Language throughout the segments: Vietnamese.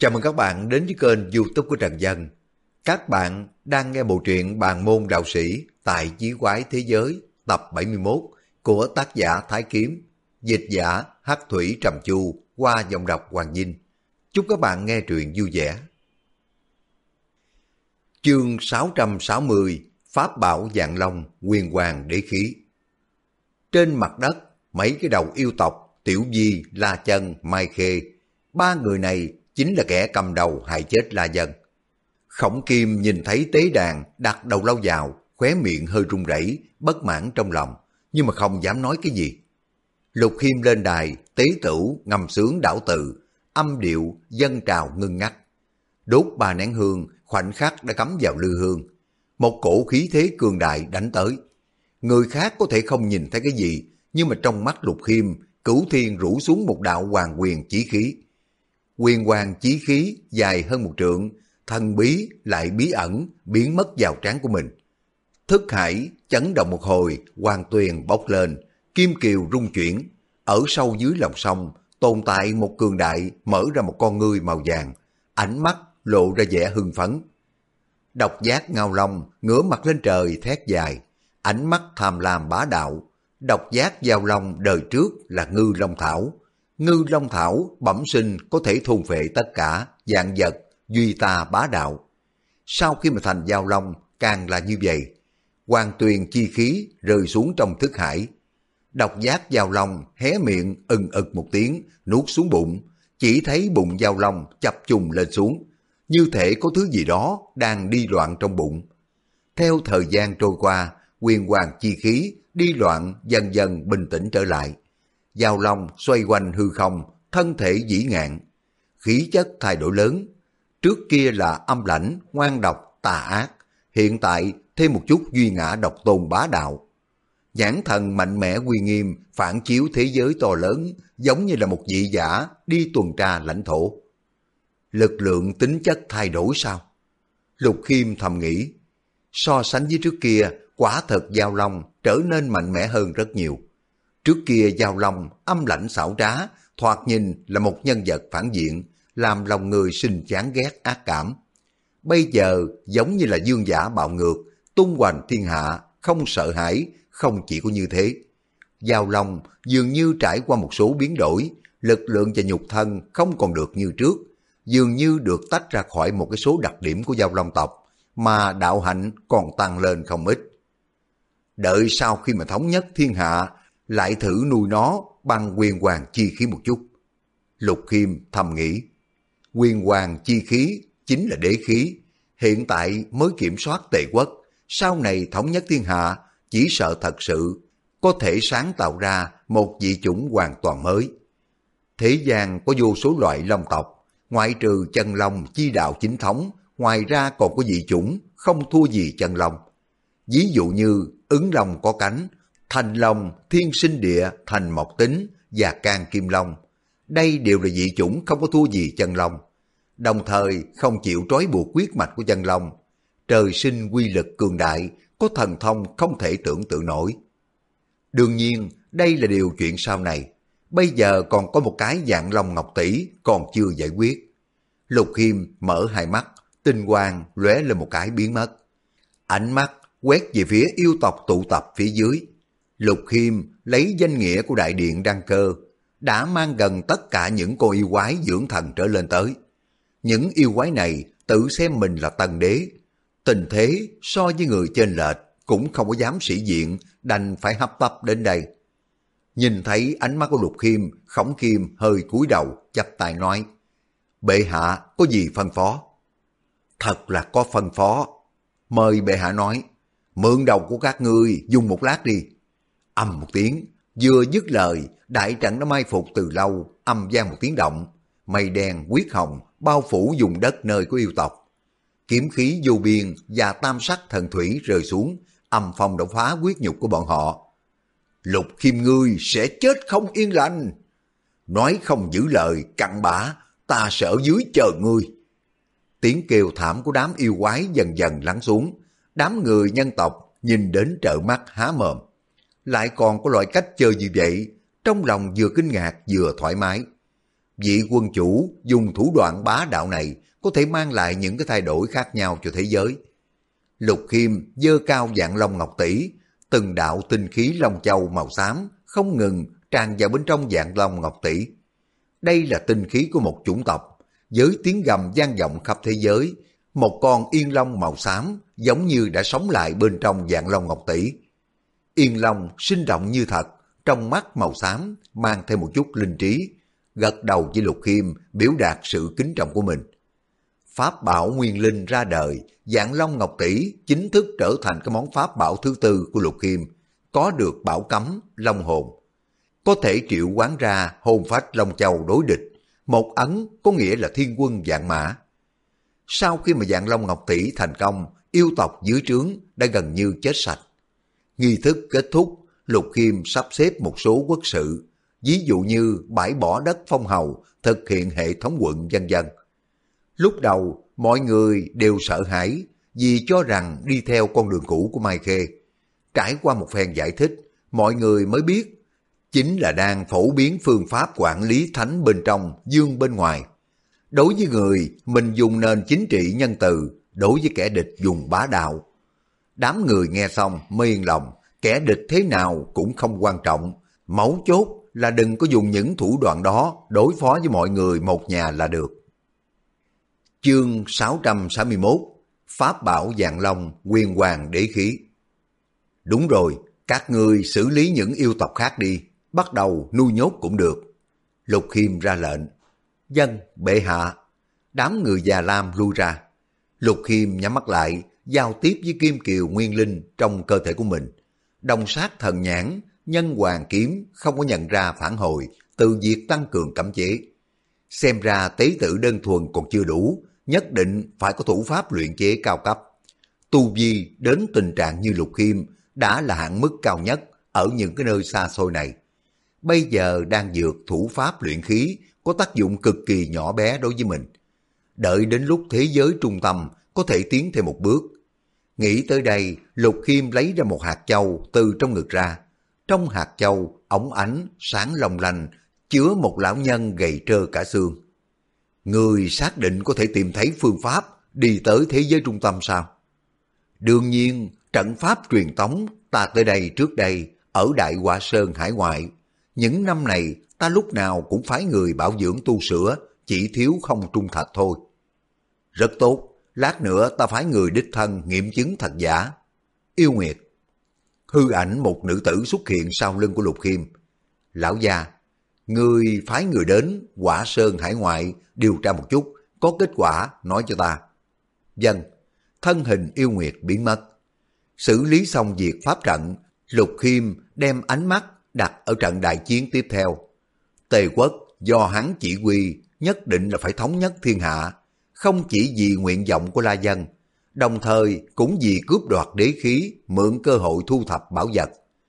Chào mừng các bạn đến với kênh YouTube của Trần Dân. Các bạn đang nghe bộ truyện Bàn môn đạo sĩ tại Chí quái thế giới tập 71 của tác giả Thái Kiếm, dịch giả Hắc Thủy Trầm Chu qua giọng đọc Hoàng Vinh. Chúc các bạn nghe truyện vui vẻ. Chương 660 Pháp bảo Vạn Long Huyền Hoàng Đế Khí. Trên mặt đất, mấy cái đầu yêu tộc Tiểu Di, La Chân, Mai Khê, ba người này chính là kẻ cầm đầu hại chết La Dân. Khổng Kim nhìn thấy tế đàn đặt đầu lâu vào, khóe miệng hơi run rẩy, bất mãn trong lòng, nhưng mà không dám nói cái gì. Lục Khiêm lên đài, tế tửu ngâm sướng đảo từ, âm điệu dâng trào ngưng ngắt. Đốt ba nén hương, khoảnh khắc đã cắm vào lư hương. Một cổ khí thế cường đại đánh tới. Người khác có thể không nhìn thấy cái gì, nhưng mà trong mắt Lục Khiêm, Cửu Thiên rủ xuống một đạo hoàng quyền chí khí. Huyền hoàng chí khí dài hơn một trượng, thần bí lại bí ẩn biến mất vào trán của mình. Thức hải chấn động một hồi, hoàng tuyền bốc lên, kim kiều rung chuyển. Ở sâu dưới lòng sông tồn tại một cường đại mở ra một con ngươi màu vàng, ánh mắt lộ ra vẻ hưng phấn. Độc giác Ngao Long ngửa mặt lên trời thét dài, ánh mắt tham lam bá đạo. Độc giác Giao Long đời trước là Ngư Long Thảo. Ngư Long Thảo bẩm sinh có thể thôn phệ tất cả vạn vật, duy ta bá đạo. Sau khi mà thành Giao Long càng là như vậy. Hoàng tuyền chi khí rơi xuống trong thức hải. Độc giác Giao Long hé miệng ực một tiếng nuốt xuống bụng, chỉ thấy bụng Giao Long chập trùng lên xuống, như thể có thứ gì đó đang đi loạn trong bụng. Theo thời gian trôi qua, huyền hoàng chi khí đi loạn dần dần bình tĩnh trở lại. Giao Long xoay quanh hư không, thân thể vĩ ngạn, khí chất thay đổi lớn. Trước kia là âm lãnh, ngoan độc, tà ác, hiện tại thêm một chút duy ngã độc tôn bá đạo. Nhãn thần mạnh mẽ uy nghiêm phản chiếu thế giới to lớn, giống như là một vị giả đi tuần tra lãnh thổ. Lực lượng tính chất thay đổi sao? Lục Khiêm thầm nghĩ. So sánh với trước kia, quả thật Giao Long trở nên mạnh mẽ hơn rất nhiều. Trước kia Giao Long âm lãnh xảo trá, thoạt nhìn là một nhân vật phản diện, làm lòng người sinh chán ghét ác cảm. Bây giờ giống như là dương giả bạo ngược, tung hoành thiên hạ, không sợ hãi, không chỉ có như thế. Giao Long dường như trải qua một số biến đổi, lực lượng và nhục thân không còn được như trước, dường như được tách ra khỏi một cái số đặc điểm của Giao Long tộc, mà đạo hạnh còn tăng lên không ít. Đợi sau khi mà thống nhất thiên hạ, lại thử nuôi nó bằng huyền hoàng chi khí một chút. Lục Khiêm thầm nghĩ, huyền hoàng chi khí chính là đế khí, hiện tại mới kiểm soát Tề quốc, sau này thống nhất thiên hạ, chỉ sợ thật sự có thể sáng tạo ra một dị chủng hoàn toàn mới. Thế gian có vô số loại long tộc, ngoại trừ chân long chi đạo chính thống, ngoài ra còn có dị chủng không thua gì chân long. Ví dụ như ứng long có cánh, thành long, thiên sinh địa, thành mộc tính và can kim long. Đây đều là dị chủng không có thua gì chân long. Đồng thời không chịu trói buộc huyết mạch của chân long. Trời sinh quy lực cường đại, có thần thông không thể tưởng tượng nổi. Đương nhiên, đây là điều chuyện sau này. Bây giờ còn có một cái Vạn Long Ngọc Tỷ còn chưa giải quyết. Lục Khiêm mở hai mắt, tinh quang lóe lên một cái biến mất. Ánh mắt quét về phía yêu tộc tụ tập phía dưới. Lục Khiêm lấy danh nghĩa của đại điện đăng cơ, đã mang gần tất cả những con yêu quái dưỡng thần trở lên tới. Những yêu quái này tự xem mình là tân đế. Tình thế so với người trên lệch cũng không có dám sĩ diện, đành phải hấp tấp đến đây. Nhìn thấy ánh mắt của Lục Khiêm, Khổng Kim hơi cúi đầu, chắp tay nói, bệ hạ có gì phân phó? Thật là có phân phó. Mời bệ hạ nói, mượn đầu của các ngươi dùng một lát đi. Ầm một tiếng, vừa dứt lời, đại trận đã mai phục từ lâu, âm vang một tiếng động, mây đen huyết hồng bao phủ vùng đất nơi của yêu tộc. Kiếm khí vô biên và tam sắc thần thủy rơi xuống, âm phong đã phá huyết nhục của bọn họ. Lục Khiêm ngươi sẽ chết không yên lành. Nói không giữ lời, cặn bã, ta sẽ ở dưới chờ ngươi. Tiếng kêu thảm của đám yêu quái dần dần lắng xuống. Đám người nhân tộc nhìn đến trợn mắt há mồm. Lại còn có loại cách chơi như vậy, trong lòng vừa kinh ngạc vừa thoải mái. vị quân chủ dùng thủ đoạn bá đạo này có thể mang lại những cái thay đổi khác nhau cho thế giới. Lục Khiêm giơ cao Vạn Long Ngọc Tỷ, từng đạo tinh khí long châu màu xám không ngừng tràn vào bên trong Vạn Long Ngọc Tỷ. Đây là tinh khí của một chủng tộc, với tiếng gầm vang vọng khắp thế giới. Một con yên long màu xám giống như đã sống lại bên trong Vạn Long Ngọc Tỷ. Yên long sinh động như thật, trong mắt màu xám mang thêm một chút linh trí, gật đầu với Lục Khiêm biểu đạt sự kính trọng của mình. Pháp bảo nguyên linh ra đời, Vạn Long Ngọc Tỷ chính thức trở thành cái món pháp bảo thứ tư của Lục Khiêm, có được bảo cấm long hồn. Có thể triệu hoán ra hồn phách Long Châu đối địch, một ấn có nghĩa là thiên quân vạn mã. Sau khi mà Vạn Long Ngọc Tỷ thành công, yêu tộc dưới trướng đã gần như chết sạch. Nghi thức kết thúc, Lục Khiêm sắp xếp một số quốc sự, ví dụ như bãi bỏ đất phong hầu, thực hiện hệ thống quận vân vân. Lúc đầu, mọi người đều sợ hãi vì cho rằng đi theo con đường cũ của Mai Khê. Trải qua một phen giải thích, mọi người mới biết chính là đang phổ biến phương pháp quản lý thánh bên trong, dương bên ngoài. Đối với người, mình dùng nền chính trị nhân từ, đối với kẻ địch dùng bá đạo. Đám người nghe xong mới yên lòng, kẻ địch thế nào cũng không quan trọng, mấu chốt là đừng có dùng những thủ đoạn đó đối phó với mọi người một nhà là được. Chương 661 Pháp bảo Vạn Long Nguyên Hoàng Đế Khí. Đúng rồi, các ngươi xử lý những yêu tộc khác đi, bắt đầu nuôi nhốt cũng được. Lục Khiêm ra lệnh. Dân, bệ hạ. Đám người già lam lui ra. Lục Khiêm nhắm mắt lại, giao tiếp với kim kiều nguyên linh trong cơ thể của mình. Đồng sát thần nhãn, nhân hoàng kiếm không có nhận ra phản hồi từ việc tăng cường cấm chế. Xem ra tế tự đơn thuần còn chưa đủ, nhất định phải có thủ pháp luyện chế cao cấp. Tu vi đến tình trạng như Lục Khiêm đã là hạn mức cao nhất ở những cái nơi xa xôi này. Bây giờ đang dược thủ pháp luyện khí có tác dụng cực kỳ nhỏ bé đối với mình. Đợi đến lúc thế giới trung tâm có thể tiến thêm một bước. Nghĩ tới đây, Lục Khiêm lấy ra một hạt châu từ trong ngực ra. Trong hạt châu, óng ánh, sáng long lanh, chứa một lão nhân gầy trơ cả xương. Người xác định có thể tìm thấy phương pháp đi tới thế giới trung tâm sao? Đương nhiên, trận pháp truyền tống ta tới đây trước đây, ở Đại Họa Sơn hải ngoại. Những năm này, ta lúc nào cũng phái người bảo dưỡng tu sửa, chỉ thiếu không trung thạch thôi. Rất tốt, lát nữa ta phái người đích thân nghiệm chứng thật giả. Yêu Nguyệt. Hư ảnh một nữ tử xuất hiện sau lưng của Lục Khiêm. Lão gia, người phái người đến Họa Sơn hải ngoại điều tra một chút, có kết quả nói cho ta. Vâng. Thân hình Yêu Nguyệt biến mất. Xử lý xong việc pháp trận, Lục Khiêm đem ánh mắt đặt ở trận đại chiến tiếp theo. Tề quốc do hắn chỉ huy nhất định là phải thống nhất thiên hạ, không chỉ vì nguyện vọng của La Dân, đồng thời cũng vì cướp đoạt đế khí, mượn cơ hội thu thập bảo vật.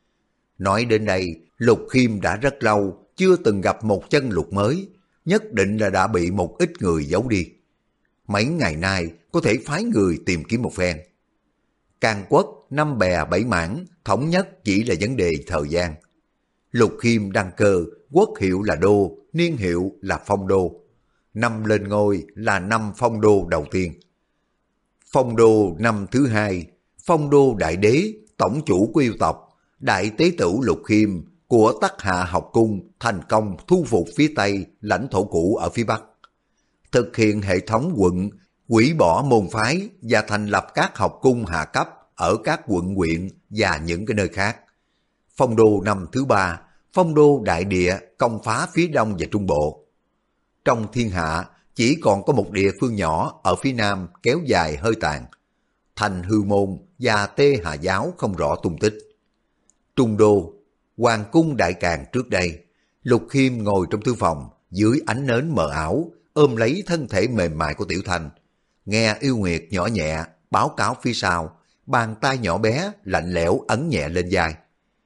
Nói đến đây, Lục Khiêm đã rất lâu chưa từng gặp một chân lục mới, nhất định là đã bị một ít người giấu đi. Mấy ngày nay có thể phái người tìm kiếm một phen. Càn quốc, năm bè bảy mảng, thống nhất chỉ là vấn đề thời gian. Lục Khiêm đăng cơ, quốc hiệu là Đô, niên hiệu là Phong Đô. Năm lên ngôi là năm Phong Đô đầu tiên. Phong Đô năm thứ hai, Phong Đô Đại Đế, tổng chủ của yêu tộc, Đại Tế Tửu Lục Khiêm của Tắc Hạ Học Cung thành công thu phục phía Tây lãnh thổ cũ ở phía Bắc. Thực hiện hệ thống quận, hủy bỏ môn phái và thành lập các học cung hạ cấp ở các quận huyện và những cái nơi khác. Phong Đô năm thứ ba, Phong Đô Đại Địa công phá phía Đông và Trung Bộ. Trong thiên hạ chỉ còn có một địa phương nhỏ ở phía Nam kéo dài hơi tàn. Thành Hư Môn và Tê Hà Giáo không rõ tung tích. Trung Đô, Hoàng cung Đại Càn trước đây, Lục Khiêm ngồi trong thư phòng dưới ánh nến mờ ảo, ôm lấy thân thể mềm mại của Tiểu Thanh. Nghe Yêu Nguyệt nhỏ nhẹ báo cáo phía sau, bàn tay nhỏ bé lạnh lẽo ấn nhẹ lên vai.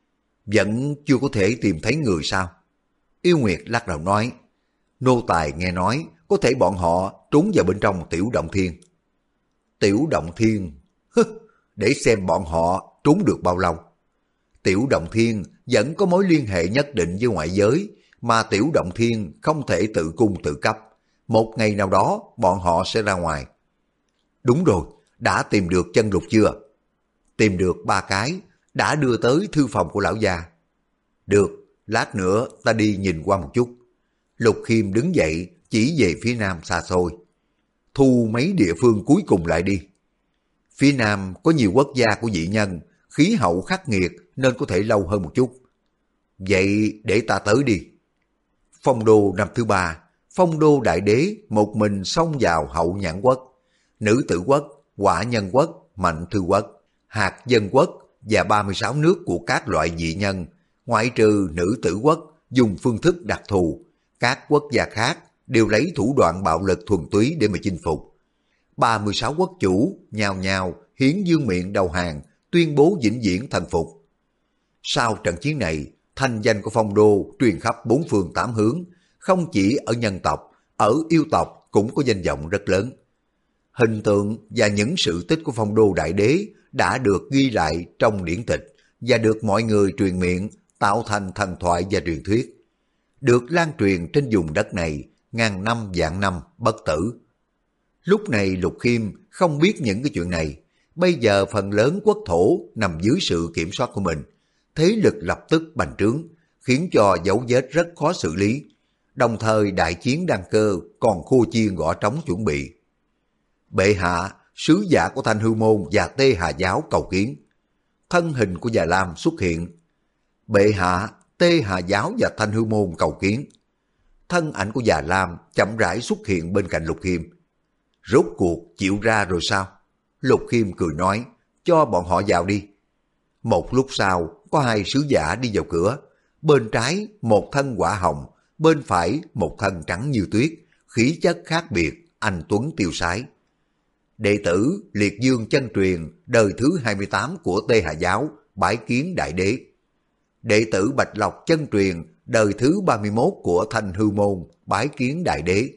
Vẫn chưa có thể tìm thấy người sao? Yêu Nguyệt lắc đầu nói, nô tài nghe nói có thể bọn họ trốn vào bên trong Tiểu Động Thiên. Tiểu Động Thiên? Để xem bọn họ trốn được bao lâu. Tiểu Động Thiên vẫn có mối liên hệ nhất định với ngoại giới, mà Tiểu Động Thiên không thể tự cung tự cấp. Một ngày nào đó bọn họ sẽ ra ngoài. Đúng rồi, đã tìm được chân lục chưa? Tìm được 3 cái, đã đưa tới thư phòng của lão gia. Được, lát nữa ta đi nhìn qua một chút. Lục Khiêm đứng dậy, chỉ về phía nam xa xôi. Thu mấy địa phương cuối cùng lại đi. Phía nam có nhiều quốc gia của dị nhân, khí hậu khắc nghiệt nên có thể lâu hơn một chút. Vậy để ta tới đi. Phong đô năm thứ 3, Phong đô đại đế một mình xông vào Hậu Nhãn quốc, Nữ Tử quốc, Quả Nhân quốc, Mạnh Thư quốc, Hạt Dân quốc và 36 nước của các loại dị nhân, ngoại trừ Nữ Tử quốc dùng phương thức đặc thù. Các quốc gia khác đều lấy thủ đoạn bạo lực thuần túy để mà chinh phục. 36 quốc chủ nhào nhào hiến dương miệng đầu hàng, tuyên bố vĩnh viễn thần phục. Sau trận chiến này, thanh danh của Phong đô truyền khắp 4 phương 8 hướng, không chỉ ở nhân tộc, ở yêu tộc cũng có danh vọng rất lớn. Hình tượng và những sự tích của Phong đô đại đế đã được ghi lại trong điển tịch và được mọi người truyền miệng, tạo thành thần thoại và truyền thuyết. Được lan truyền trên vùng đất này ngàn năm vạn năm bất tử. Lúc này Lục Khiêm không biết những cái chuyện này. Bây giờ phần lớn quốc thổ nằm dưới sự kiểm soát của mình. Thế lực lập tức bành trướng, khiến cho dấu vết rất khó xử lý. Đồng thời đại chiến đăng cơ còn khua chiên gõ trống chuẩn bị. Bệ hạ, sứ giả của Thanh Hư Môn và Tê Hà Giáo cầu kiến. Thân hình của Già Lam xuất hiện. Bệ hạ, Tê Hà Giáo và Thanh Hư Môn cầu kiến. Thân ảnh của Già Lam chậm rãi xuất hiện bên cạnh Lục Khiêm. Rốt cuộc chịu ra rồi sao? Lục Khiêm cười nói, cho bọn họ vào đi. Một lúc sau, có 2 sứ giả đi vào cửa. Bên trái một thân quả hồng, bên phải một thân trắng như tuyết, khí chất khác biệt, anh tuấn tiêu sái. Đệ tử Liệt Dương chân truyền đời thứ 28 của Tê Hà Giáo bái kiến đại đế. Đệ tử Bạch Lộc chân truyền đời thứ 31 của Thanh Hư Môn bái kiến đại đế.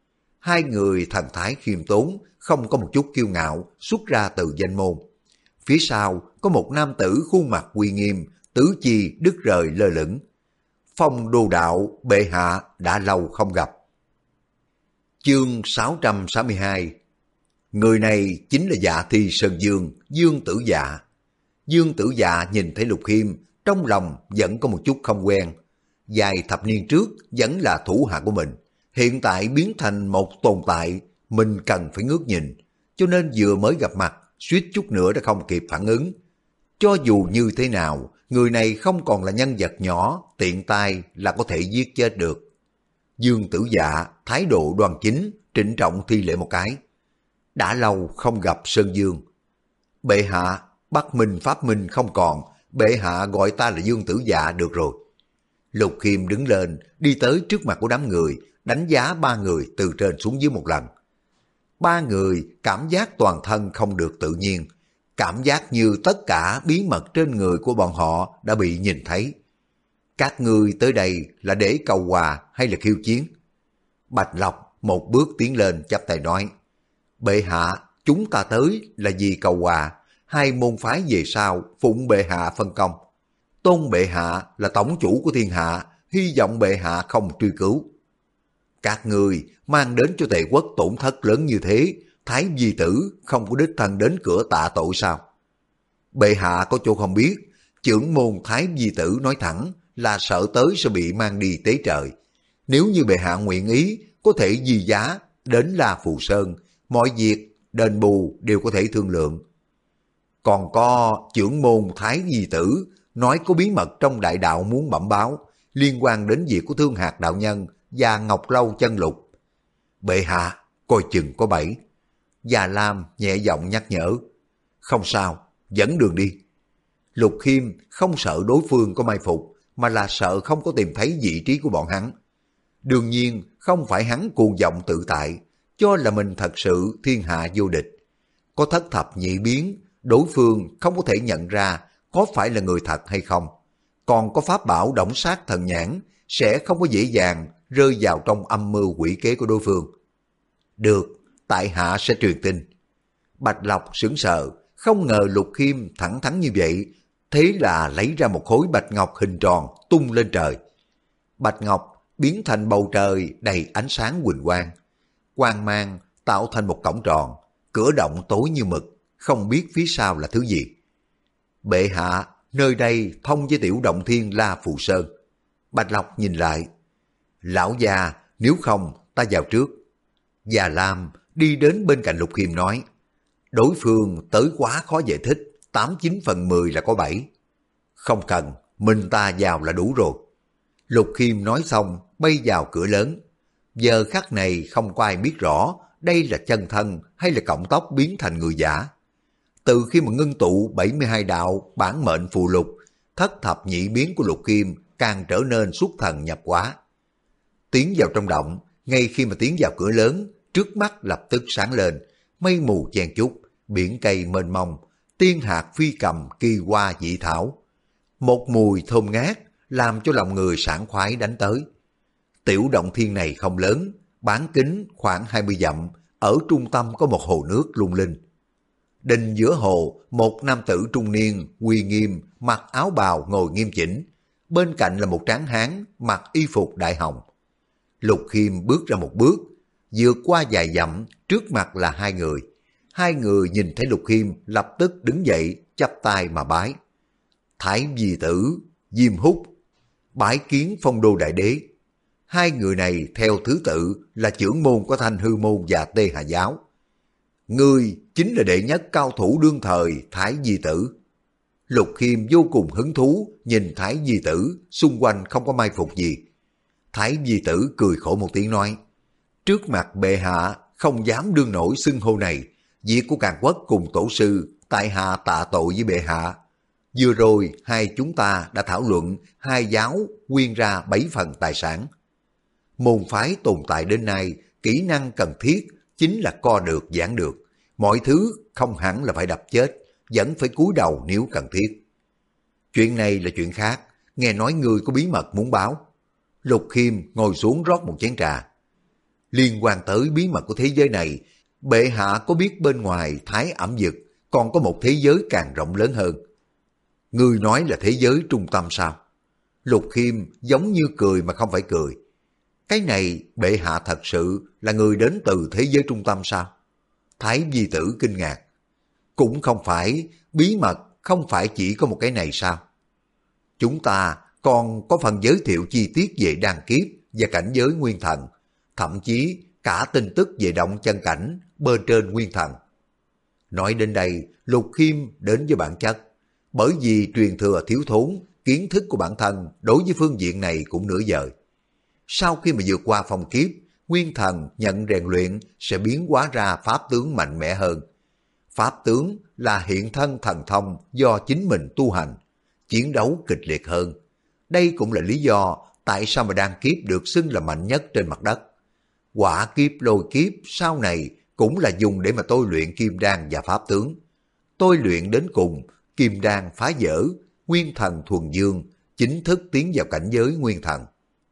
2 người thần thái khiêm tốn, không có một chút kiêu ngạo, xuất ra từ danh môn. Phía sau có một nam tử khuôn mặt uy nghiêm, tứ chi đứt rời lơ lửng. Phong đô đạo bệ hạ đã lâu không gặp. Chương 662. Người này chính là Dạ Thi Sơn Dương, Dương Tử Dạ. Dương Tử Dạ nhìn thấy Lục Khiêm, trong lòng vẫn có một chút không quen. Vài thập niên trước vẫn là thủ hạ của mình, hiện tại biến thành một tồn tại mình cần phải ngước nhìn, cho nên vừa mới gặp mặt, suýt chút nữa đã không kịp phản ứng. Cho dù như thế nào, người này không còn là nhân vật nhỏ, tiện tay là có thể giết chết được. Dương Tử Dạ thái độ đoan chính, trịnh trọng thi lễ một cái. Đã lâu không gặp Sơn Dương. Bệ hạ, Bắc Minh Pháp Minh không còn, bệ hạ gọi ta là Dương Tử Dạ được rồi. Lục Khiêm đứng lên, đi tới trước mặt của đám người, đánh giá 3 người từ trên xuống dưới một lần. 3 người cảm giác toàn thân không được tự nhiên, cảm giác như tất cả bí mật trên người của bọn họ đã bị nhìn thấy. Các ngươi tới đây là để cầu hòa hay là khiêu chiến? Bạch Lộc một bước tiến lên chắp tay nói, bệ hạ, chúng ta tới là vì cầu hòa, 2 môn phái về sau phụng bệ hạ phân công. Tôn bệ hạ là tổng chủ của thiên hạ, hy vọng bệ hạ không truy cứu. Các người mang đến cho Tề quốc tổn thất lớn như thế, Thái Di Tử không có đích thân đến cửa tạ tội sao? Bệ hạ có chỗ không biết, trưởng môn Thái Di Tử nói thẳng là sợ tới sẽ bị mang đi tế trời. Nếu như bệ hạ nguyện ý, có thể di giá đến La Phù Sơn, mọi việc đền bù đều có thể thương lượng. Còn có trưởng môn Thái Di Tử nói có bí mật trong đại đạo muốn bẩm báo, liên quan đến việc của Thương Hạc đạo nhân và Ngọc Lâu chân lục. Bệ hạ, coi chừng có bẫy. Già Lam nhẹ giọng nhắc nhở. Không sao, dẫn đường đi. Lục Khiêm không sợ đối phương có mai phục, mà là sợ không có tìm thấy vị trí của bọn hắn. Đương nhiên không phải hắn cuồng vọng tự tại, cho là mình thật sự thiên hạ vô địch. Có thất thập nhị biến, đối phương không có thể nhận ra có phải là người thật hay không. Còn có pháp bảo động sát thần nhãn, sẽ không có dễ dàng rơi vào trong âm mưu quỷ kế của đối phương. Được, tại hạ sẽ truyền tin. Bạch Lộc sững sờ, không ngờ Lục Khiêm thẳng thắn như vậy, thế là lấy ra một khối bạch ngọc hình tròn tung lên trời. Bạch ngọc biến thành bầu trời đầy ánh sáng huỳnh quang. Quang mang tạo thành một cổng tròn, cửa động tối như mực, không biết phía sau là thứ gì. Bệ hạ, nơi đây thông với tiểu động thiên La Phù Sơn. Bạch Lộc nhìn lại. Lão già, nếu không ta vào trước. Già Lam đi đến bên cạnh Lục Khiêm nói, đối phương tới quá khó giải thích, 89/10 là có bẫy. Không cần, mình ta vào là đủ rồi. Lục Khiêm nói xong bay vào cửa lớn. Giờ khắc này không có ai biết rõ đây là chân thân hay là cọng tóc biến thành người giả. Từ khi mà ngưng tụ 72 đạo bản mệnh phù lục, thất thập nhị biến của Lục Khiêm càng trở nên xuất thần nhập hóa. Tiến vào trong động, ngay khi mà tiến vào cửa lớn, trước mắt lập tức sáng lên, mây mù chen chúc, biển cây mênh mông, tiên hạt phi cầm kỳ hoa dị thảo. Một mùi thơm ngát làm cho lòng người sảng khoái đánh tới. Tiểu động thiên này không lớn, bán kính khoảng 20 dặm, ở trung tâm có một hồ nước lung linh. Đình giữa hồ, một nam tử trung niên, uy nghiêm, mặc áo bào ngồi nghiêm chỉnh. Bên cạnh là một tráng hán, mặc y phục đại hồng. Lục Khiêm bước ra một bước, vượt qua vài dặm, trước mặt là hai người. Hai người nhìn thấy Lục Khiêm lập tức đứng dậy, chắp tay mà bái. Thái Di Tử, Diêm Húc, bái kiến Phong Đô Đại Đế. Hai người này theo thứ tự là trưởng môn của Thanh Hư Môn và Tê Hà Giáo. Ngươi chính là đệ nhất cao thủ đương thời Thái Di Tử. Lục Khiêm vô cùng hứng thú nhìn Thái Di Tử, xung quanh không có mai phục gì. Thái Di Tử cười khổ một tiếng nói, trước mặt bệ hạ không dám đương nổi xưng hô này, việc của Càn Quốc cùng tổ sư, tại hạ tạ tội với bệ hạ. Vừa rồi hai chúng ta đã thảo luận hai giáo quyên ra 7 phần tài sản. Môn phái tồn tại đến nay, kỹ năng cần thiết chính là co được giảng được. Mọi thứ không hẳn là phải đập chết, vẫn phải cúi đầu nếu cần thiết. Chuyện này là chuyện khác, nghe nói ngươi có bí mật muốn báo. Lục Khiêm ngồi xuống rót một chén trà. Liên quan tới bí mật của thế giới này, bệ hạ có biết bên ngoài Thái ẩm dực còn có một thế giới càng rộng lớn hơn. Ngươi nói là thế giới trung tâm sao? Lục Khiêm giống như cười mà không phải cười. Cái này bệ hạ thật sự là người đến từ thế giới trung tâm sao? Thái Di Tử kinh ngạc. Cũng không phải, bí mật không phải chỉ có một cái này sao? Chúng ta còn có phần giới thiệu chi tiết về đan kiếp và cảnh giới nguyên thần, thậm chí cả tin tức về động chân cảnh bên trên nguyên thần. Nói đến đây, Lục Khiêm đến với bản chất. Bởi vì truyền thừa thiếu thốn, kiến thức của bản thân đối với phương diện này cũng nửa vời. Sau khi mà vượt qua phong kiếp, nguyên thần nhận rèn luyện sẽ biến hóa ra pháp tướng mạnh mẽ hơn. Pháp tướng là hiện thân thần thông do chính mình tu hành, chiến đấu kịch liệt hơn. Đây cũng là lý do tại sao mà đan kiếp được xưng là mạnh nhất trên mặt đất. Quả kiếp lôi kiếp sau này cũng là dùng để mà tôi luyện kim đan và pháp tướng. Tôi luyện đến cùng, kim đan phá vỡ, nguyên thần thuần dương, chính thức tiến vào cảnh giới nguyên thần.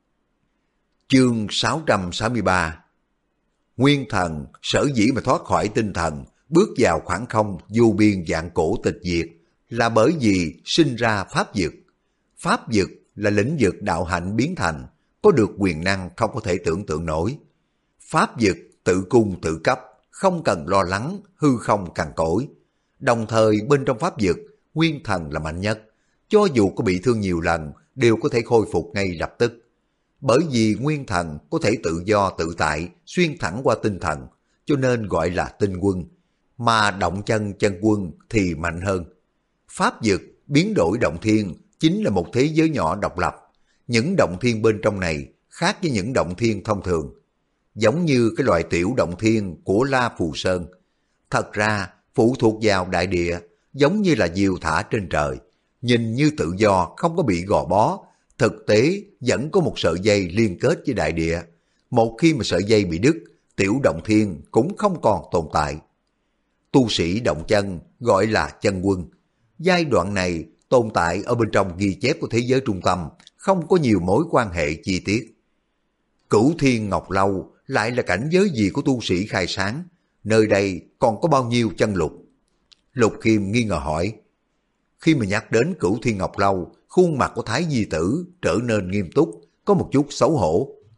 Chương 663. Nguyên thần sở dĩ mà thoát khỏi tinh thần, bước vào khoảng không vô biên vạn cổ tịch diệt, là bởi vì sinh ra pháp dực. Pháp dực là lĩnh vực đạo hạnh biến thành, có được quyền năng không có thể tưởng tượng nổi. Pháp dực tự cung tự cấp, không cần lo lắng, hư không cằn cỗi. Đồng thời bên trong pháp dực, nguyên thần là mạnh nhất. Cho dù có bị thương nhiều lần, đều có thể khôi phục ngay lập tức. Bởi vì nguyên thần có thể tự do tự tại, xuyên thẳng qua tinh thần, cho nên gọi là tinh quân. Mà động chân chân quân thì mạnh hơn. Pháp dực biến đổi động thiên chính là một thế giới nhỏ độc lập. Những động thiên bên trong này khác với những động thiên thông thường. Giống như cái loại tiểu động thiên của La Phù Sơn. Thật ra phụ thuộc vào đại địa, giống như là diều thả trên trời. Nhìn như tự do không có bị gò bó, thực tế vẫn có một sợi dây liên kết với đại địa. Một khi mà sợi dây bị đứt, tiểu động thiên cũng không còn tồn tại. Tu sĩ động chân gọi là chân quân. Giai đoạn này tồn tại ở bên trong ghi chép của thế giới trung tâm, không có nhiều mối quan hệ chi tiết. Cửu Thiên Ngọc Lâu lại là cảnh giới gì của tu sĩ khai sáng? Nơi đây còn có bao nhiêu chân lục? Lục Khiêm nghi ngờ hỏi. Khi mà nhắc đến Cửu Thiên Ngọc Lâu, khuôn mặt của Thái Di Tử trở nên nghiêm túc, có một chút xấu hổ.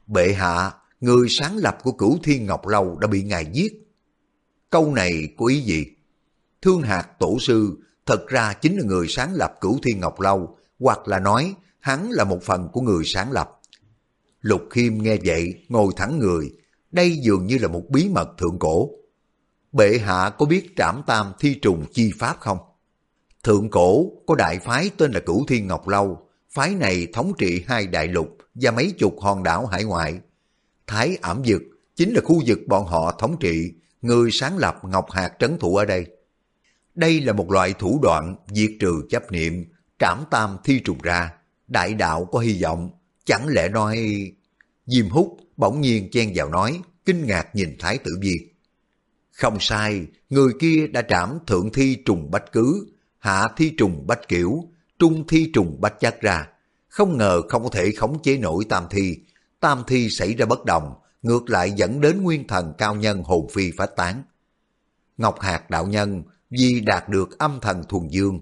bệ hạ, người sáng lập của Cửu Thiên Ngọc Lâu đã bị ngài giết. Câu này có ý gì? Thương Hạc tổ sư thật ra chính là người sáng lập Cửu Thiên Ngọc Lâu, hoặc là nói hắn là một phần của người sáng lập. Lục Khiêm nghe vậy ngồi thẳng người, đây dường như là một bí mật thượng cổ. Bệ hạ có biết Trảm Tam Thi Trùng chi pháp không? Thượng cổ có đại phái tên là Cửu Thiên Ngọc Lâu, phái này thống trị 2 đại lục và mấy chục hòn đảo hải ngoại. Thái Ảm Dực chính là khu vực bọn họ thống trị, người sáng lập Ngọc Hạt trấn thủ ở đây. Đây là một loại thủ đoạn diệt trừ chấp niệm, Trảm Tam Thi Trùng ra, đại đạo có hy vọng, chẳng lẽ nói... Diêm Húc bỗng nhiên chen vào nói, kinh ngạc nhìn Thái Tử Vi. Không sai, người kia đã trảm thượng thi trùng bách cứ, hạ thi trùng bách kiểu, trung thi trùng bách chắc ra. Không ngờ không có thể khống chế nổi tam thi xảy ra bất đồng, ngược lại dẫn đến nguyên thần cao nhân hồn phi phách tán. Ngọc Hạt đạo nhân vì đạt được âm thần thuần dương,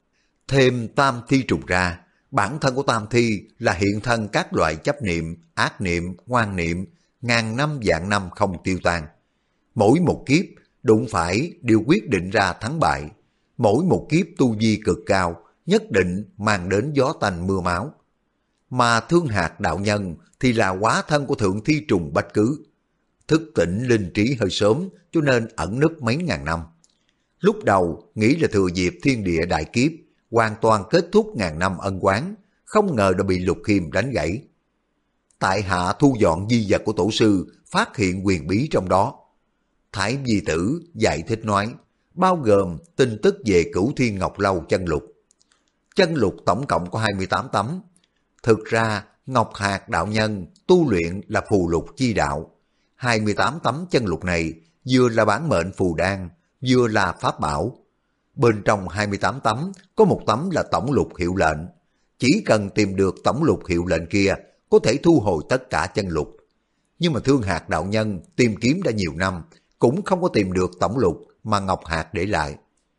thêm tam thi trùng ra, bản thân của tam thi là hiện thân các loại chấp niệm, ác niệm, ngoan niệm, ngàn năm vạn năm không tiêu tan. Mỗi một kiếp đụng phải đều quyết định ra thắng bại, mỗi một kiếp tu vi cực cao nhất định mang đến gió tanh mưa máu. Mà Thương Hạc đạo nhân thì là hóa thân của thượng thi trùng bách cứ, thức tỉnh linh trí hơi sớm cho nên ẩn nấp mấy ngàn năm. Lúc đầu nghĩ là thừa dịp thiên địa đại kiếp, hoàn toàn kết thúc ngàn năm ân oán, không ngờ đã bị Lục Khiêm đánh gãy. Tại hạ thu dọn di vật của tổ sư, phát hiện quyền bí trong đó. Thái Vi Tử giải thích nói, bao gồm tin tức về Cửu Thiên Ngọc Lâu chân lục. Chân lục tổng cộng có 28 tấm. Thực ra Ngọc Hạt đạo nhân tu luyện là phù lục chi đạo. 28 tấm chân lục này vừa là bản mệnh phù đan, vừa là pháp bảo. Bên trong 28 tấm có một tấm là tổng lục hiệu lệnh. Chỉ cần tìm được tổng lục hiệu lệnh kia có thể thu hồi tất cả chân lục. Nhưng mà Thương Hạc đạo nhân tìm kiếm đã nhiều năm cũng không có tìm được tổng lục mà Ngọc Hạt để lại.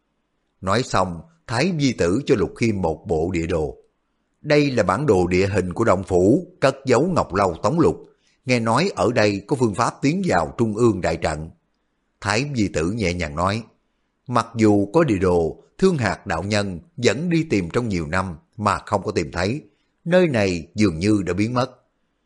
Nói xong, Thái Vi Tử cho Lục Khiêm một bộ địa đồ. Đây là bản đồ địa hình của động phủ cất giấu Ngọc Lâu tổng lục. Nghe nói ở đây có phương pháp tiến vào trung ương đại trận. Thái Vi Tử nhẹ nhàng nói, mặc dù có địa đồ, Thương Hạc đạo nhân vẫn đi tìm trong nhiều năm mà không có tìm thấy. Nơi này dường như đã biến mất.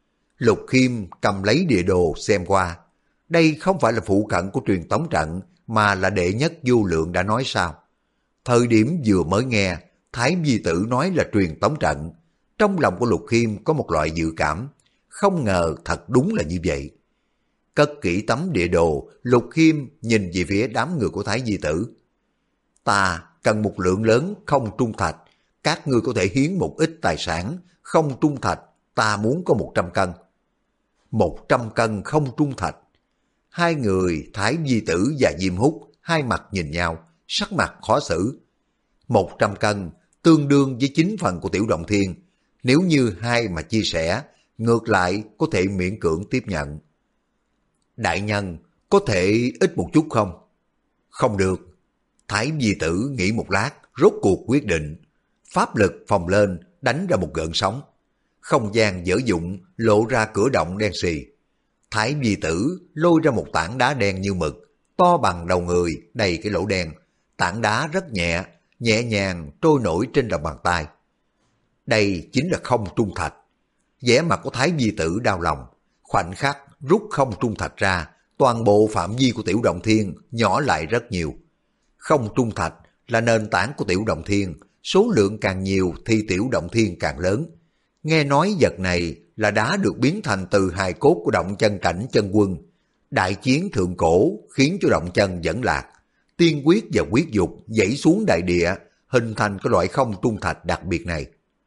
Lục Khiêm cầm lấy địa đồ xem qua. Đây không phải là phụ cận của truyền tống trận mà là đệ nhất vô lượng đã nói sao. Thời điểm vừa mới nghe Thái Vi Tử nói là truyền tống trận, trong lòng của Lục Khiêm có một loại dự cảm, không ngờ thật đúng là như vậy. Cất kỹ tấm địa đồ, Lục Khiêm nhìn về phía đám người của Thái Vi Tử. Ta cần một lượng lớn không trung thạch, các ngươi có thể hiến một ít tài sản, không trung thạch, ta muốn có 100 cân. 100 cân không trung thạch. Hai người Thái Vi Tử và Diêm Húc hai mặt nhìn nhau, sắc mặt khó xử. 100 cân tương đương với 9 phần của Tiểu Động Thiên, nếu như hai mà chia sẻ, ngược lại có thể miễn cưỡng tiếp nhận. Đại nhân, có thể ít một chút không? Không được. Thái Vi Tử nghĩ một lát, rốt cuộc quyết định. Pháp lực phồng lên, đánh ra một gợn sóng. Không gian dở dụng, lộ ra cửa động đen xì. Thái Vi Tử lôi ra một tảng đá đen như mực, to bằng đầu người, đầy cái lỗ đen. Tảng đá rất nhẹ, nhẹ nhàng trôi nổi trên lòng bàn tay. Đây chính là không trung thạch. Vẻ mặt của Thái Vi Tử đau lòng, khoảnh khắc rút không trung thạch ra, toàn bộ phạm vi của Tiểu Động Thiên nhỏ lại rất nhiều. Không trung thạch là nền tảng của Tiểu Động Thiên, số lượng càng nhiều thì Tiểu Động Thiên càng lớn. Nghe nói vật này là đá được biến thành từ hài cốt của Động Chân Cảnh chân quân. Đại chiến thượng cổ khiến cho Động Chân dẫn lạc, tiên quyết và quyết dục dãy xuống đại địa, hình thành cái loại không trung thạch đặc biệt này.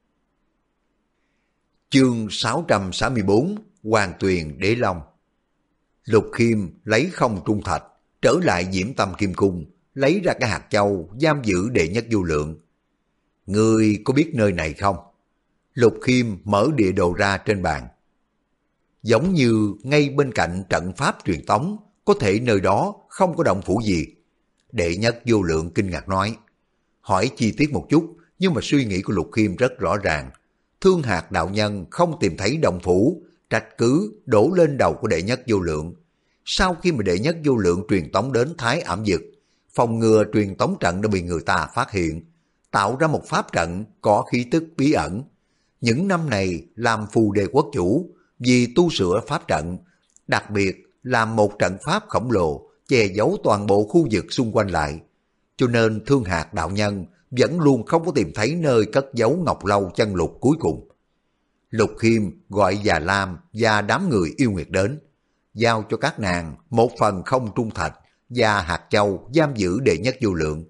Chương 664 Hoàng Tuyền Đế Long. Lục Khiêm lấy không trung thạch, trở lại Diễm Tâm Kim Cung, lấy ra cái hạt châu giam giữ đệ nhất vô lượng. Ngươi có biết nơi này không? Lục Khiêm mở địa đồ ra trên bàn. Giống như ngay bên cạnh trận pháp truyền tống, có thể nơi đó không có động phủ gì. Đệ nhất vô lượng kinh ngạc nói. Hỏi chi tiết một chút, nhưng mà suy nghĩ của Lục Khiêm rất rõ ràng. Thương Hạc đạo nhân không tìm thấy động phủ, trách cứ đổ lên đầu của đệ nhất vô lượng. Sau khi mà đệ nhất vô lượng truyền tống đến Thái Ảm Dực, phòng ngừa truyền tống trận đã bị người ta phát hiện, tạo ra một pháp trận có khí tức bí ẩn. Những năm này làm Phù Đề quốc chủ vì tu sửa pháp trận, đặc biệt làm một trận pháp khổng lồ che giấu toàn bộ khu vực xung quanh lại. Cho nên Thương Hạc đạo nhân vẫn luôn không có tìm thấy nơi cất giấu Ngọc Lâu chân lục cuối cùng. Lục Khiêm gọi Già Lam và đám người yêu nguyệt đến, giao cho các nàng một phần không trung thạch và hạt châu giam giữ đệ nhất vô lượng.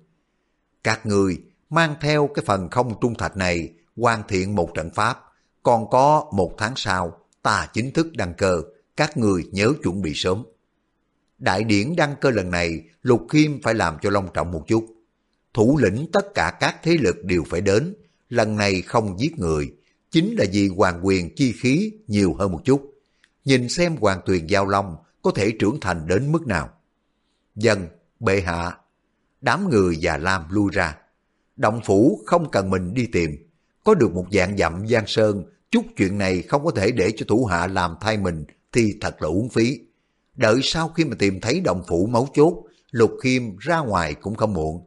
Các người mang theo cái phần không trung thạch này hoàn thiện một trận pháp, còn có 1 tháng sau ta chính thức đăng cơ, các người nhớ chuẩn bị sớm. Đại điển đăng cơ lần này Lục Khiêm phải làm cho long trọng một chút. Thủ lĩnh tất cả các thế lực đều phải đến, lần này không giết người, chính là vì hoàng quyền chi khí nhiều hơn một chút. Nhìn xem Hoàng Tuyền Giao Long có thể trưởng thành đến mức nào. Dân, bệ hạ. Đám người Già Lam lui ra. Động phủ không cần mình đi tìm. Có được một vạn dặm giang sơn, chút chuyện này không có thể để cho thủ hạ làm thay mình thì thật là uổng phí. Đợi sau khi mà tìm thấy động phủ mấu chốt, Lục Khiêm ra ngoài cũng không muộn.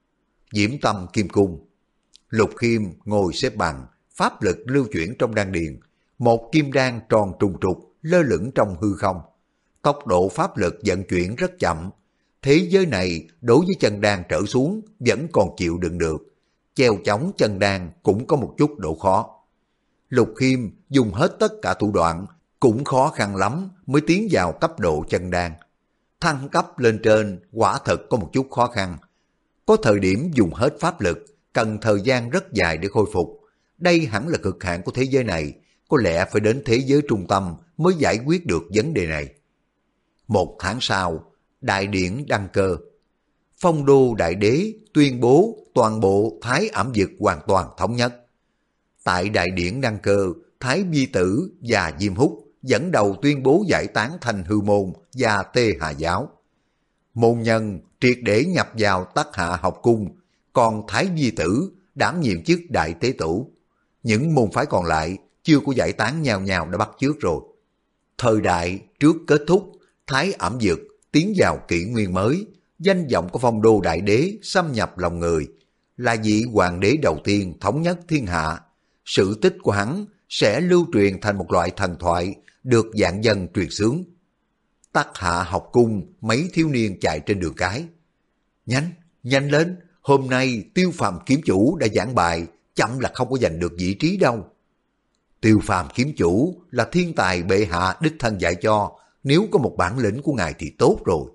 Diễm Tâm Kim Cung. Lục Khiêm ngồi xếp bằng, pháp lực lưu chuyển trong đan điền. Một kim đan tròn trùng trục lơ lửng trong hư không. Tốc độ pháp lực vận chuyển rất chậm. Thế giới này đối với chân đan trở xuống vẫn còn chịu đựng được. Chèo chống chân đan cũng có một chút độ khó. Lục Khiêm dùng hết tất cả thủ đoạn, cũng khó khăn lắm mới tiến vào cấp độ chân đan. Thăng cấp lên trên quả thật có một chút khó khăn. Có thời điểm dùng hết pháp lực, cần thời gian rất dài để khôi phục. Đây hẳn là cực hạn của thế giới này, có lẽ phải đến thế giới trung tâm mới giải quyết được vấn đề này. 1 tháng sau, đại điển đăng cơ. Phong đô đại đế tuyên bố toàn bộ Thái Ảm Dực hoàn toàn thống nhất. Tại đại điển đăng cơ, Thái Vi Tử và Diêm Húc dẫn đầu tuyên bố giải tán Thanh Hư Môn và Tê Hà Giáo. Môn nhân triệt để nhập vào Tắc Hạ học cung, còn Thái Vi Tử đảm nhiệm chức đại tế tử. Những môn phái còn lại chưa có giải tán nhào nhào đã bắt chước rồi. Thời đại trước kết thúc, Thái Ảm Dực tiến vào kỷ nguyên mới, danh vọng của Phong đô đại đế xâm nhập lòng người, là vị hoàng đế đầu tiên thống nhất thiên hạ. Sự tích của hắn sẽ lưu truyền thành một loại thần thoại được vạn dân truyền xướng. Tắc Hạ học cung, mấy thiếu niên chạy trên đường cái. Nhanh lên, hôm nay Tiêu Phàm kiếm chủ đã giảng bài, chậm là không có giành được vị trí đâu. Tiêu Phàm kiếm chủ là thiên tài bệ hạ đích thân dạy cho, nếu có một bản lĩnh của ngài thì tốt rồi.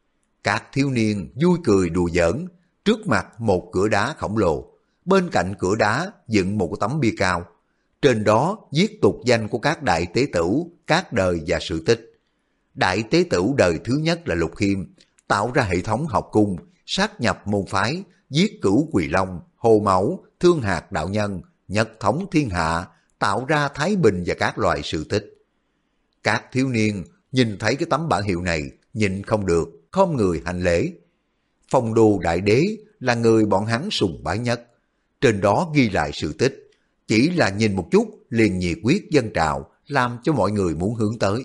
Các thiếu niên vui cười đùa giỡn, trước mặt một cửa đá khổng lồ, bên cạnh cửa đá dựng một tấm bia cao. Trên đó viết tục danh của các đại tế tửu, các đời và sự tích. Đại tế tửu đời thứ nhất là Lục Khiêm, tạo ra hệ thống học cung, sát nhập môn phái, giết Cửu Quỳ Long, Hồ Mẫu, Thương Hạc đạo nhân, nhật thống thiên hạ, tạo ra thái bình và các loại sự tích. Các thiếu niên nhìn thấy cái tấm bản hiệu này, nhịn không được, khom người hành lễ. Phong đô đại đế là người bọn hắn sùng bái nhất. Trên đó ghi lại sự tích, chỉ là nhìn một chút liền nhiệt quyết dân trào, làm cho mọi người muốn hướng tới.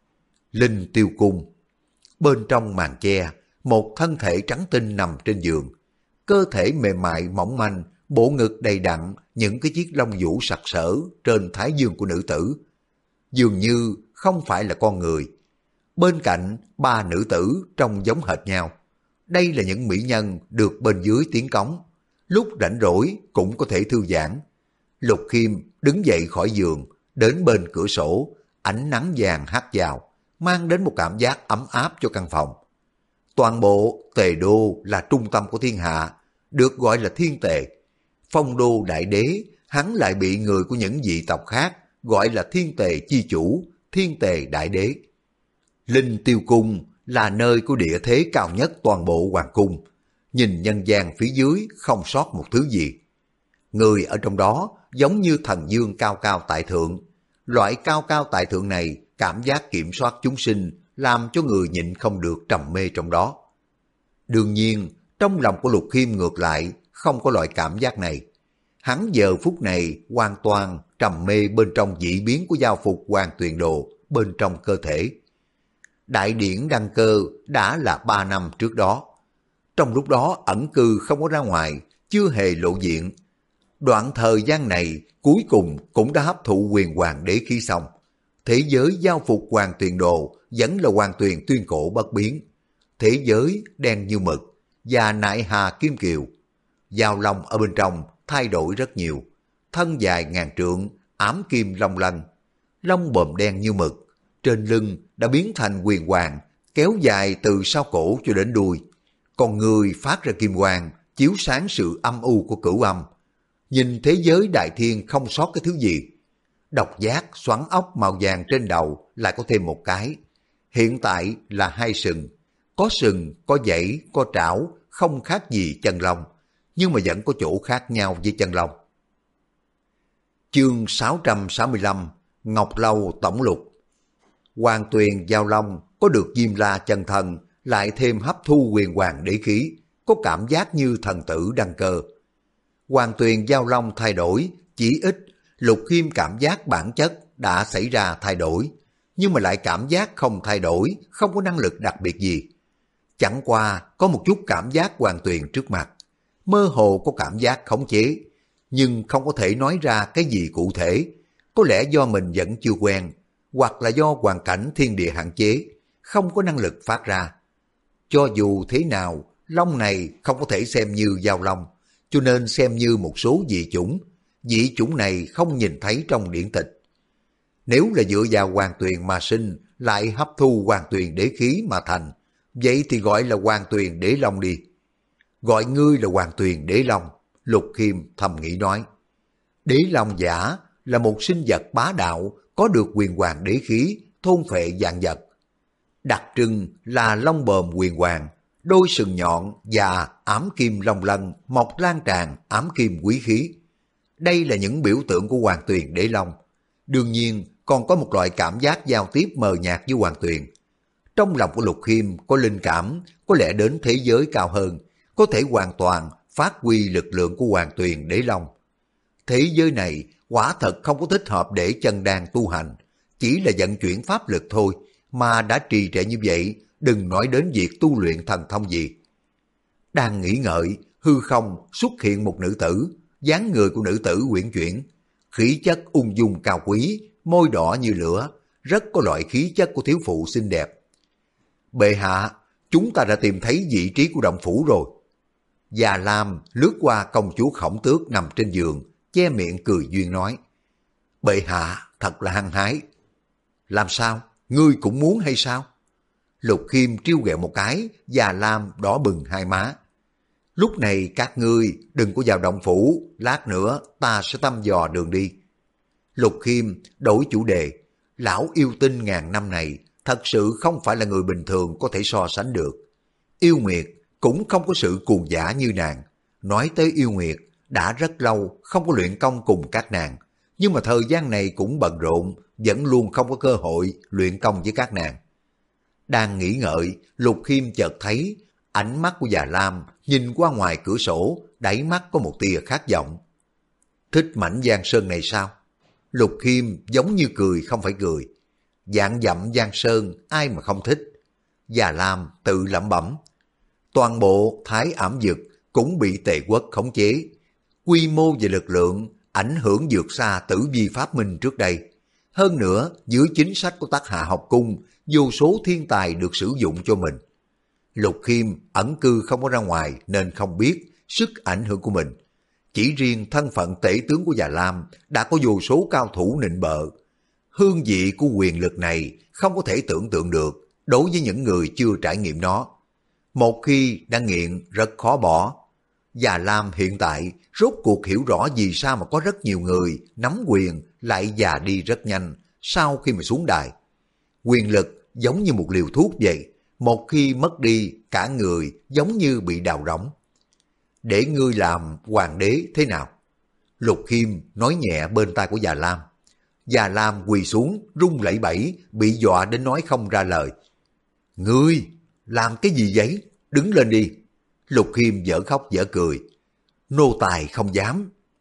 Linh Tiêu Cung. Bên trong màn che, một thân thể trắng tinh nằm trên giường. Cơ thể mềm mại mỏng manh, bộ ngực đầy đặn, những cái chiếc lông vũ sặc sỡ trên thái dương của nữ tử. Dường như không phải là con người. Bên cạnh 3 nữ tử trông giống hệt nhau. Đây là những mỹ nhân được bên dưới tiến cống. Lúc rảnh rỗi cũng có thể thư giãn. Lục Khiêm đứng dậy khỏi giường, đến bên cửa sổ, ánh nắng vàng hắt vào, mang đến một cảm giác ấm áp cho căn phòng. Toàn bộ Tề Đô là trung tâm của thiên hạ, được gọi là thiên tề. Phong đô đại đế, hắn lại bị người của những dị tộc khác gọi là thiên tề chi chủ, thiên tề đại đế. Linh Tiêu Cung là nơi của địa thế cao nhất toàn bộ hoàng cung. Nhìn nhân gian phía dưới không sót một thứ gì. Người ở trong đó giống như thần dương cao cao tại thượng. Loại cao cao tại thượng này cảm giác kiểm soát chúng sinh, làm cho người nhịn không được trầm mê trong đó. Đương nhiên, trong lòng của Lục Khiêm ngược lại không có loại cảm giác này. Hắn giờ phút này hoàn toàn trầm mê bên trong dị biến của giao phục Hoàng Tuyền Đồ bên trong cơ thể. Đại điển đăng cơ đã là 3 năm trước đó. Trong lúc đó ẩn cư không có ra ngoài, chưa hề lộ diện. Đoạn thời gian này cuối cùng cũng đã hấp thụ quyền hoàng đế khí xong. Thế giới giao phục Hoàng Tuyền Đồ vẫn là Hoàng Tuyền tuyên cổ bất biến. Thế giới đen như mực và nại hà kim kiều. Giao long ở bên trong thay đổi rất nhiều. Thân dài ngàn trượng, ám kim long lanh. Lông bồm đen như mực. Trên lưng đã biến thành quyền hoàng, kéo dài từ sau cổ cho đến đuôi. Còn người phát ra kim quang, chiếu sáng sự âm u của cửu âm. Nhìn thế giới đại thiên không sót cái thứ gì. Độc giác xoắn ốc màu vàng trên đầu lại có thêm một cái. Hiện tại là 2 sừng. Có sừng, có dãy, có trảo, không khác gì chân long. Nhưng mà vẫn có chỗ khác nhau với chân long. Chương 665 Ngọc Lâu Tổng Lục. Hoàng Tuyền Giao Long có được Diêm La chân thân, lại thêm hấp thu quyền hoàng đế khí, có cảm giác như thần tử đăng cơ. Hoàng Tuyền Giao Long thay đổi, chỉ ít Lục Khiêm cảm giác bản chất đã xảy ra thay đổi, nhưng mà lại cảm giác không thay đổi, không có năng lực đặc biệt gì. Chẳng qua có một chút cảm giác Hoàng Tuyền trước mặt, mơ hồ có cảm giác khống chế, nhưng không có thể nói ra cái gì cụ thể. Có lẽ do mình vẫn chưa quen, hoặc là do hoàn cảnh thiên địa hạn chế, không có năng lực phát ra. Cho dù thế nào, long này không có thể xem như giao long, cho nên xem như một số dị chủng. Dị chủng này không nhìn thấy trong điển tịch. Nếu là dựa vào Hoàng Tuyền mà sinh, lại hấp thu Hoàng Tuyền đế khí mà thành, vậy thì gọi là Hoàng Tuyền đế long đi. Gọi ngươi là Hoàng Tuyền đế long, Lục Khiêm thầm nghĩ nói. Đế long giả là một sinh vật bá đạo, có được quyền hoàng đế khí, thôn phệ vạn vật. Đặc trưng là lông bờm quyền hoàng, đôi sừng nhọn và ám kim long lân, mọc lan tràn ám kim quý khí. Đây là những biểu tượng của Hoàng Tuyền đế long. Đương nhiên còn có một loại cảm giác giao tiếp mờ nhạt với Hoàng Tuyền. Trong lòng của Lục Khiêm có linh cảm, có lẽ đến thế giới cao hơn, có thể hoàn toàn phát huy lực lượng của Hoàng Tuyền đế long. Thế giới này quả thật không có thích hợp để chân đan tu hành, chỉ là vận chuyển pháp lực thôi, mà đã trì trệ như vậy, đừng nói đến việc tu luyện thần thông gì. Đang nghĩ ngợi, hư không xuất hiện một nữ tử, dáng người của nữ tử uyển chuyển, khí chất ung dung cao quý, môi đỏ như lửa, rất có loại khí chất của thiếu phụ xinh đẹp. Bệ hạ, chúng ta đã tìm thấy vị trí của động phủ rồi. Già Lam lướt qua công chúa Khổng Tước nằm trên giường, che miệng cười duyên nói. Bệ hạ thật là hăng hái. Làm sao? Ngươi cũng muốn hay sao? Lục Khiêm trêu ghẹo một cái, Già Lam đỏ bừng hai má. Lúc này các ngươi đừng có vào động phủ, lát nữa ta sẽ thăm dò đường đi. Lục Khiêm đổi chủ đề. Lão yêu tinh ngàn năm này thật sự không phải là người bình thường có thể so sánh được. Yêu Nguyệt cũng không có sự cuồng dã như nàng. Nói tới Yêu Nguyệt, đã rất lâu không có luyện công cùng các nàng, nhưng mà thời gian này cũng bận rộn, vẫn luôn không có cơ hội luyện công với các nàng. Đang nghĩ ngợi, Lục Khiêm chợt thấy ánh mắt của Già Lam nhìn qua ngoài cửa sổ, đáy mắt có một tia khát vọng. Thích mảnh Giang Sơn này sao? Lục Khiêm giống như cười không phải cười. Vạn dặm Giang Sơn ai mà không thích? Già Lam tự lẩm bẩm. Toàn bộ Thái Ảm Dực cũng bị Tề Quốc khống chế. Quy mô và lực lượng ảnh hưởng vượt xa Tử Vi Pháp Minh trước đây. Hơn nữa, dưới chính sách của Tắc Hạ học cung, vô số thiên tài được sử dụng cho mình. Lục Khiêm ẩn cư không có ra ngoài nên không biết sức ảnh hưởng của mình. Chỉ riêng thân phận tể tướng của Già Lam đã có vô số cao thủ nịnh bợ. Hương vị của quyền lực này không có thể tưởng tượng được đối với những người chưa trải nghiệm nó. Một khi đã nghiện rất khó bỏ. Già Lam hiện tại rốt cuộc hiểu rõ vì sao mà có rất nhiều người nắm quyền lại già đi rất nhanh sau khi mà xuống đài. Quyền lực giống như một liều thuốc vậy, một khi mất đi cả người giống như bị đào rỗng. Để ngươi làm hoàng đế thế nào? Lục Khiêm nói nhẹ bên tai của Già Lam. Già Lam quỳ xuống run lẩy bẩy, bị dọa đến nói không ra lời. Ngươi làm cái gì vậy? Đứng lên đi. Lục Khiêm dở khóc dở cười. Nô tài không dám.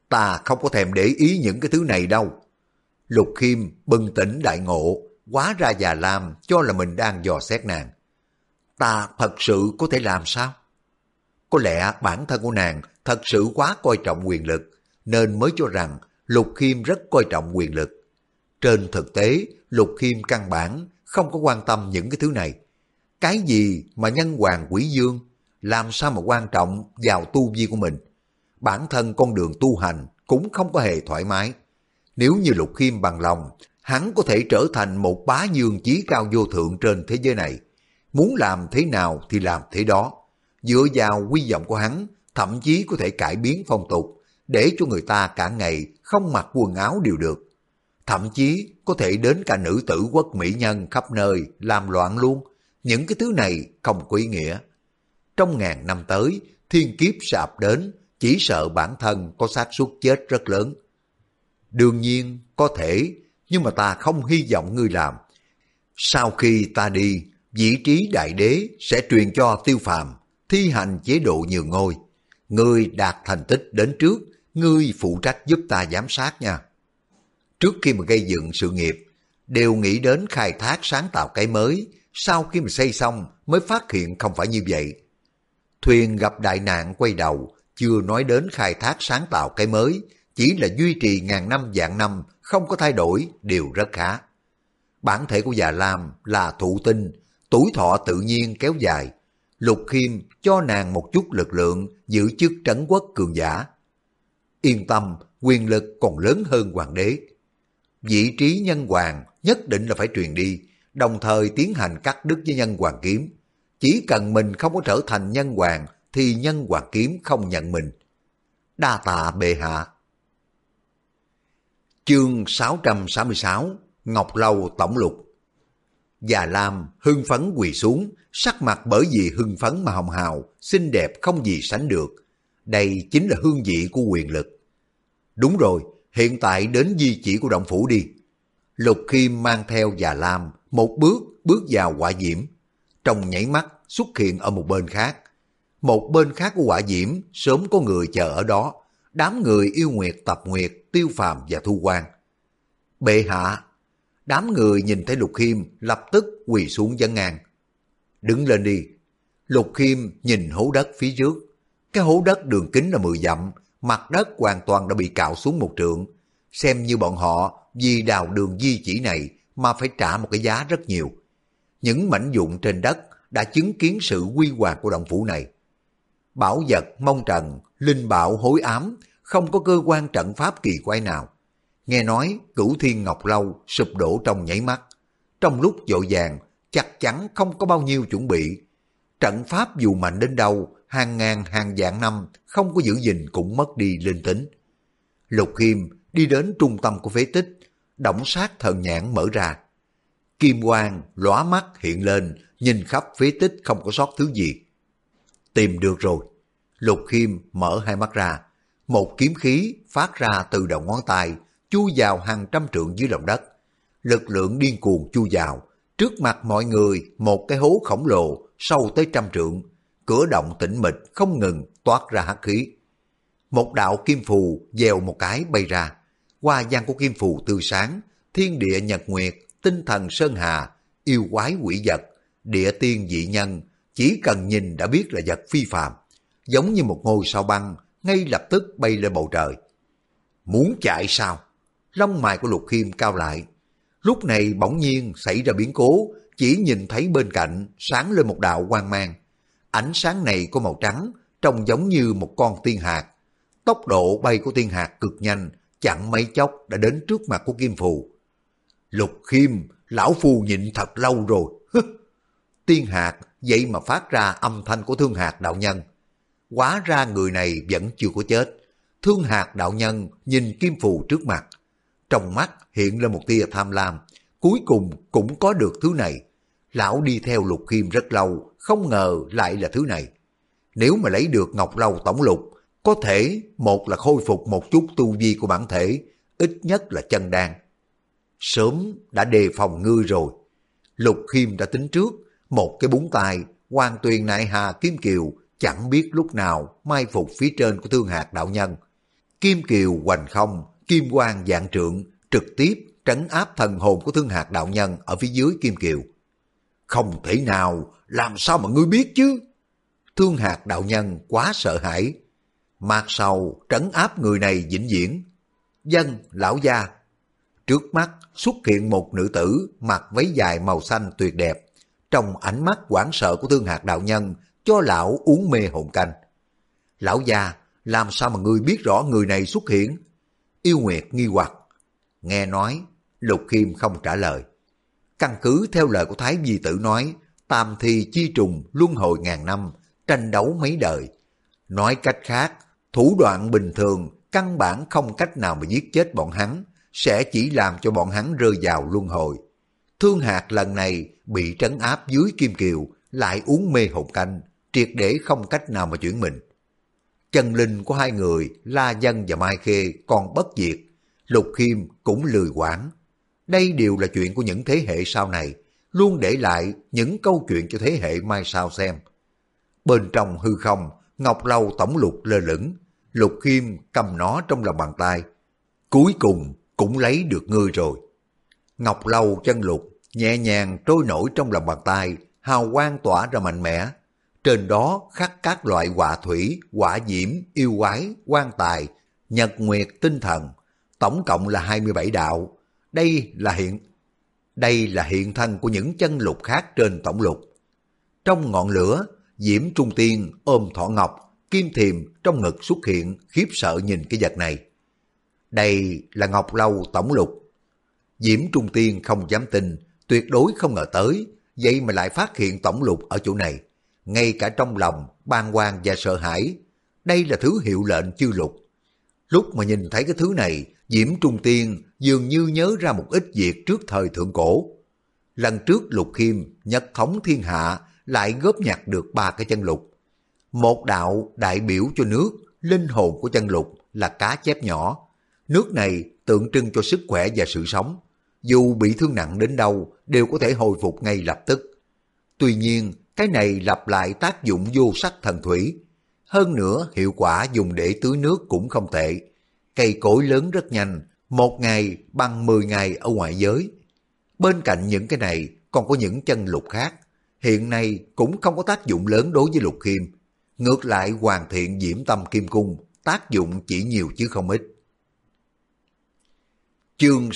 Ta không có thèm để ý những cái thứ này đâu. Lục Khiêm bừng tỉnh đại ngộ, hóa ra Già Lam cho là mình đang dò xét nàng. Ta thật sự có thể làm sao? Có lẽ bản thân của nàng thật sự quá coi trọng quyền lực, nên mới cho rằng Lục Khiêm rất coi trọng quyền lực. Trên thực tế, Lục Khiêm căn bản không có quan tâm những cái thứ này. Cái gì mà nhân hoàng quỷ dương, làm sao mà quan trọng vào tu vi của mình. Bản thân con đường tu hành cũng không có hề thoải mái. Nếu như Lục Khiêm bằng lòng, hắn có thể trở thành một bá vương chí cao vô thượng trên thế giới này. Muốn làm thế nào thì làm thế đó. Dựa vào quy vọng của hắn, thậm chí có thể cải biến phong tục, để cho người ta cả ngày không mặc quần áo đều được. Thậm chí có thể đến cả nữ tử quốc mỹ nhân khắp nơi làm loạn luôn. Những cái thứ này không có ý nghĩa. Trong ngàn năm tới, thiên kiếp sạp đến, chỉ sợ bản thân có xác suất chết rất lớn. Đương nhiên có thể, nhưng mà ta không hy vọng ngươi làm. Sau khi ta đi, vị trí đại đế sẽ truyền cho Tiêu Phàm thi hành chế độ nhường ngôi. Ngươi đạt thành tích đến trước, ngươi phụ trách giúp ta giám sát nha. Trước khi mà gây dựng sự nghiệp, đều nghĩ đến khai thác sáng tạo cái mới, sau khi mà xây xong mới phát hiện không phải như vậy. Thuyền gặp đại nạn quay đầu, chưa nói đến khai thác sáng tạo cái mới, chỉ là duy trì ngàn năm vạn năm, không có thay đổi, đều rất khá. Bản thể của Già Lam là thụ tinh, tuổi thọ tự nhiên kéo dài. Lục Khiêm cho nàng một chút lực lượng giữ chức trấn quốc cường giả. Yên tâm, quyền lực còn lớn hơn hoàng đế. Vị trí nhân hoàng nhất định là phải truyền đi, đồng thời tiến hành cắt đứt với nhân hoàng kiếm. Chỉ cần mình không có trở thành nhân hoàng thì nhân hoàng kiếm không nhận mình. Đa tạ bệ hạ. Chương 666 Ngọc Lâu Tổng Lục. Già Lam hưng phấn quỳ xuống, sắc mặt bởi vì hưng phấn mà hồng hào, xinh đẹp không gì sánh được. Đây chính là hương vị của quyền lực. Đúng rồi, hiện tại đến di chỉ của động phủ đi. Lục Khiêm mang theo Già Lam một bước vào hỏa diễm. Trong nháy mắt xuất hiện ở một bên khác. Một bên khác của hỏa diễm sớm có người chờ ở đó. Đám người yêu nguyệt, tập nguyệt, Tiêu Phàm và Thu Quang. Bệ hạ. Đám người nhìn thấy Lục Khiêm lập tức quỳ xuống vân an. Đứng lên đi. Lục Khiêm nhìn hố đất phía trước. Cái hố đất đường kính là 10 dặm, mặt đất hoàn toàn đã bị cạo xuống 1 trượng. Xem như bọn họ vì đào đường di chỉ này mà phải trả một cái giá rất nhiều. Những mảnh vụn trên đất đã chứng kiến sự huy hoàng của động phủ này. Bảo vật mông trần, linh bảo hối ám, không có cơ quan trận pháp kỳ quái nào. Nghe nói Cửu Thiên Ngọc Lâu sụp đổ trong nháy mắt. Trong lúc vội vàng, chắc chắn không có bao nhiêu chuẩn bị. Trận pháp dù mạnh đến đâu, hàng ngàn hàng vạn năm không có giữ gìn cũng mất đi linh tính. Lục Khiêm đi đến trung tâm của phế tích, động sát thần nhãn mở ra. Kim quang lóa mắt hiện lên, nhìn khắp phế tích không có sót thứ gì. Tìm được rồi. Lục Khiêm mở hai mắt ra, một kiếm khí phát ra từ đầu ngón tay, chui vào hàng trăm trượng dưới lòng đất. Lực lượng điên cuồng chui vào, trước mặt mọi người một cái hố khổng lồ sâu tới 100 trượng, cửa động tĩnh mịch không ngừng toát ra hắc khí. Một đạo kim phù dèo một cái bay ra, hoa văn của kim phù tươi sáng, thiên địa nhật nguyệt, tinh thần sơn hà, yêu quái quỷ vật, địa tiên dị nhân, chỉ cần nhìn đã biết là vật phi phàm, giống như một ngôi sao băng ngay lập tức bay lên bầu trời. Muốn chạy sao? Lông mày của Lục Khiêm cao lại. Lúc này bỗng nhiên xảy ra biến cố, chỉ nhìn thấy bên cạnh sáng lên một đạo quang mang. Ánh sáng này có màu trắng, trông giống như một con tiên hạt. Tốc độ bay của tiên hạt cực nhanh, chẳng mấy chốc đã đến trước mặt của Kim Phù. Lục Khiêm, lão phu nhịn thật lâu rồi. Tiên hạt vậy mà phát ra âm thanh của Thương Hạt đạo nhân. Hóa ra người này vẫn chưa có chết. Thương Hạt đạo nhân nhìn Kim Phù trước mặt, trong mắt hiện lên một tia tham lam, cuối cùng cũng có được thứ này. Lão đi theo Lục Khiêm rất lâu, không ngờ lại là thứ này. Nếu mà lấy được Ngọc Lâu Tổng Lục, có thể một là khôi phục một chút tu vi của bản thể, ít nhất là chân đan. Sớm đã đề phòng ngươi rồi. Lục Khiêm đã tính trước, một cái búng tay, Hoàng Tuyền Nại Hà Kim Kiều chẳng biết lúc nào mai phục phía trên của Thương Hạt đạo nhân. Kim kiều hoành không, kim quang vạn trượng, trực tiếp trấn áp thần hồn của Thương Hạc đạo nhân ở phía dưới kim kiều. Không thể nào, làm sao mà ngươi biết chứ? Thương Hạc đạo nhân quá sợ hãi. Mạc Sầu trấn áp người này vĩnh viễn. Dân, lão gia. Trước mắt xuất hiện một nữ tử mặc váy dài màu xanh tuyệt đẹp. Trong ánh mắt hoảng sợ của Thương Hạc đạo nhân cho lão uống mê hồn canh. Lão gia, làm sao mà ngươi biết rõ người này xuất hiện? Yêu Nguyệt nghi hoặc. Nghe nói, Lục Khiêm không trả lời. Căn cứ theo lời của Thái Vi Tử nói, tam thi chi trùng luân hồi ngàn năm, tranh đấu mấy đời. Nói cách khác, thủ đoạn bình thường căn bản không cách nào mà giết chết bọn hắn, sẽ chỉ làm cho bọn hắn rơi vào luân hồi. Thương Hạc lần này bị trấn áp dưới kim kiều, lại uống mê hồn canh, triệt để không cách nào mà chuyển mình. Chân linh của hai người, La Dân và Mai Khê còn bất diệt, Lục Khiêm cũng lười quản. Đây đều là chuyện của những thế hệ sau này, luôn để lại những câu chuyện cho thế hệ mai sau xem. Bên trong hư không, Ngọc Lâu tổng lục lơ lửng, Lục Khiêm cầm nó trong lòng bàn tay. Cuối cùng cũng lấy được ngươi rồi. Ngọc Lâu chân lục nhẹ nhàng trôi nổi trong lòng bàn tay, hào quang tỏa ra mạnh mẽ. Trên đó khắc các loại họa thủy, hỏa diễm, yêu quái, quan tài, nhật nguyệt tinh thần, tổng cộng là 27 đạo. Đây là hiện thân của những chân lục khác trên tổng lục. Trong ngọn lửa, Diễm Trung Tiên ôm thỏ ngọc, Kim Thiềm trong ngực xuất hiện, khiếp sợ nhìn cái vật này. Đây là Ngọc Lâu tổng lục. Diễm Trung Tiên không dám tin, tuyệt đối không ngờ tới, vậy mà lại phát hiện tổng lục ở chỗ này. Ngay cả trong lòng, bàng hoàng và sợ hãi, đây là thứ hiệu lệnh chư lục. Lúc mà nhìn thấy cái thứ này, Diễm Trung Tiên dường như nhớ ra một ít việc trước thời thượng cổ. Lần trước Lục Khiêm nhất thống thiên hạ lại góp nhặt được 3 cái chân lục. Một đạo đại biểu cho nước, linh hồn của chân lục là cá chép nhỏ. Nước này tượng trưng cho sức khỏe và sự sống. Dù bị thương nặng đến đâu đều có thể hồi phục ngay lập tức. Tuy nhiên, cái này lặp lại tác dụng vô sắc thần thủy. Hơn nữa, hiệu quả dùng để tưới nước cũng không tệ. Cây cối lớn rất nhanh, 1 ngày bằng 10 ngày ở ngoại giới. Bên cạnh những cái này còn có những chân lục khác. Hiện nay cũng không có tác dụng lớn đối với Lục Khiêm. Ngược lại hoàn thiện Diễm Tâm Kim Cung, tác dụng chỉ nhiều chứ không ít. Chương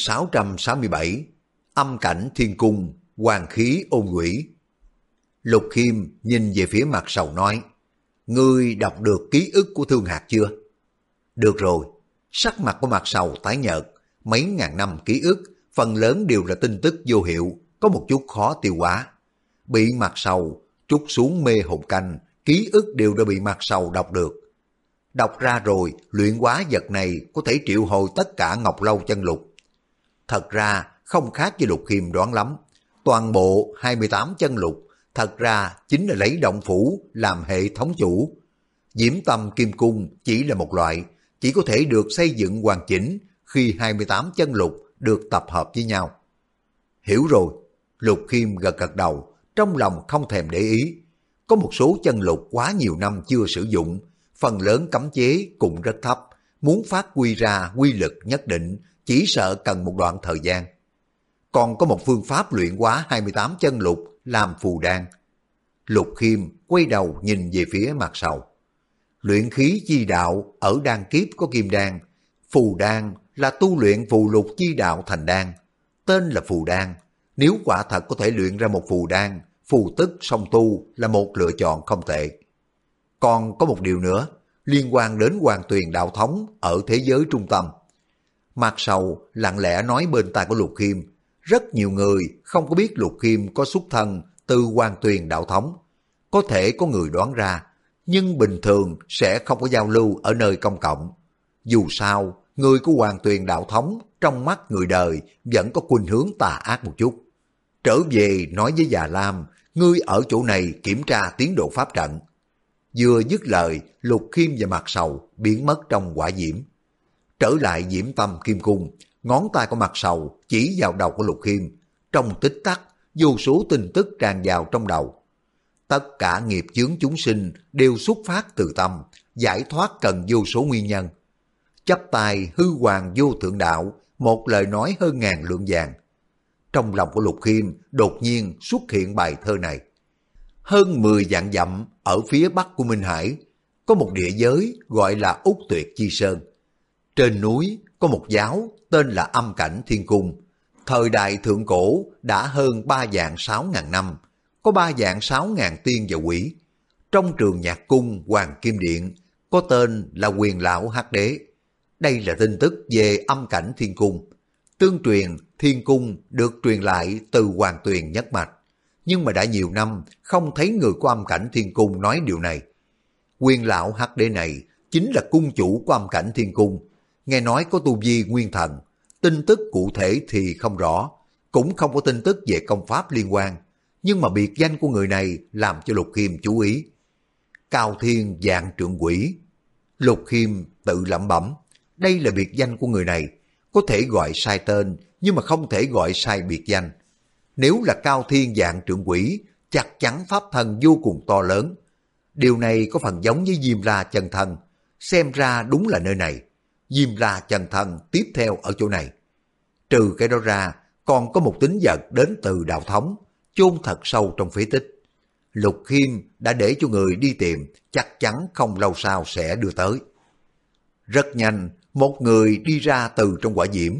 667 Âm cảnh thiên cung, hoàng khí ôn quỷ. Lục Khiêm nhìn về phía Mạc Sầu nói, ngươi đọc được ký ức của Thương Hạc chưa? Được rồi. Sắc mặt của Mạc Sầu tái nhợt, mấy ngàn năm ký ức, phần lớn đều là tin tức vô hiệu, có một chút khó tiêu hóa. Bị Mạc Sầu trút xuống mê hồn canh, ký ức đều đã bị Mạc Sầu đọc được. Đọc ra rồi, luyện hóa vật này có thể triệu hồi tất cả Ngọc Lâu chân lục. Thật ra không khác với Lục Khiêm đoán lắm. Toàn bộ 28 chân lục thật ra chính là lấy động phủ làm hệ thống chủ. Diễm Tâm Kim Cung chỉ là một loại, chỉ có thể được xây dựng hoàn chỉnh khi 28 chân lục được tập hợp với nhau. Hiểu rồi, Lục Khiêm gật gật đầu, trong lòng không thèm để ý. Có một số chân lục quá nhiều năm chưa sử dụng, phần lớn cấm chế cũng rất thấp, muốn phát huy ra quy lực nhất định, chỉ sợ cần một đoạn thời gian. Còn có một phương pháp luyện hóa 28 chân lục làm phù đan. Lục Khiêm quay đầu nhìn về phía Mạc Sầu. Luyện khí chi đạo ở đan kiếp có kim đan, phù đan là tu luyện phù lục chi đạo thành đan, tên là phù đan. Nếu quả thật có thể luyện ra một phù đan, phù tức song tu là một lựa chọn không tệ. Còn có một điều nữa, liên quan đến Hoàng Tuyền đạo thống ở thế giới trung tâm. Mạc Sầu lặng lẽ nói bên tai của Lục Khiêm, rất nhiều người không có biết Lục Khiêm có xuất thân từ Hoàng Tuyền đạo thống. Có thể có người đoán ra, nhưng bình thường sẽ không có giao lưu ở nơi công cộng. Dù sao, người của Hoàng Tuyền đạo thống trong mắt người đời vẫn có khuynh hướng tà ác một chút. Trở về nói với Già Lam, ngươi ở chỗ này kiểm tra tiến độ pháp trận. Vừa dứt lời, Lục Khiêm và Mạc Sầu biến mất trong hỏa diễm. Trở lại Diễm Tâm Kim Cung, ngón tay của Mạc Sầu chỉ vào đầu của Lục Khiêm. Trong tích tắc, vô số tin tức tràn vào trong đầu. Tất cả nghiệp chướng chúng sinh đều xuất phát từ tâm, giải thoát cần vô số nguyên nhân. chắp tay hư hoàng vô thượng đạo, một lời nói hơn ngàn lượng vàng. Trong lòng của Lục Khiêm đột nhiên xuất hiện bài thơ này. Hơn 10 vạn dặm ở phía bắc của Minh Hải, có một địa giới gọi là Úc Tuyệt Chi Sơn. Trên núi có một giáo tên là Âm Cảnh Thiên Cung. Thời đại thượng cổ đã hơn 3 vạn 6 ngàn năm, có 3 vạn 6 ngàn tiên và quỷ. Trong trường nhạc cung Hoàng Kim Điện có tên là Quyền Lão Hắc Đế. Đây là tin tức về Âm Cảnh Thiên Cung. Tương truyền Thiên Cung được truyền lại từ Hoàng Tuyền nhất mạch, nhưng mà đã nhiều năm không thấy người của Âm Cảnh Thiên Cung nói điều này. Quyền Lão Hắc Đế này chính là cung chủ của Âm Cảnh Thiên Cung, nghe nói có tu vi nguyên thần, tin tức cụ thể thì không rõ, cũng không có tin tức về công pháp liên quan, nhưng mà biệt danh của người này làm cho Lục Khiêm chú ý. Cao Thiên Vạn Trượng Quỷ. Lục Khiêm tự lẩm bẩm, đây là biệt danh của người này, có thể gọi sai tên nhưng mà không thể gọi sai biệt danh. Nếu là Cao Thiên Vạn Trượng Quỷ, chắc chắn pháp thân vô cùng to lớn. Điều này có phần giống với Diêm La Chân Thân, xem ra đúng là nơi này. Diêm La Chân Thân tiếp theo ở chỗ này. Trừ cái đó ra, còn có một tín vật đến từ Đạo Thống, chôn thật sâu trong phế tích. Lục Khiêm đã để cho người đi tìm, chắc chắn không lâu sau sẽ đưa tới. Rất nhanh, một người đi ra từ trong quả diễm.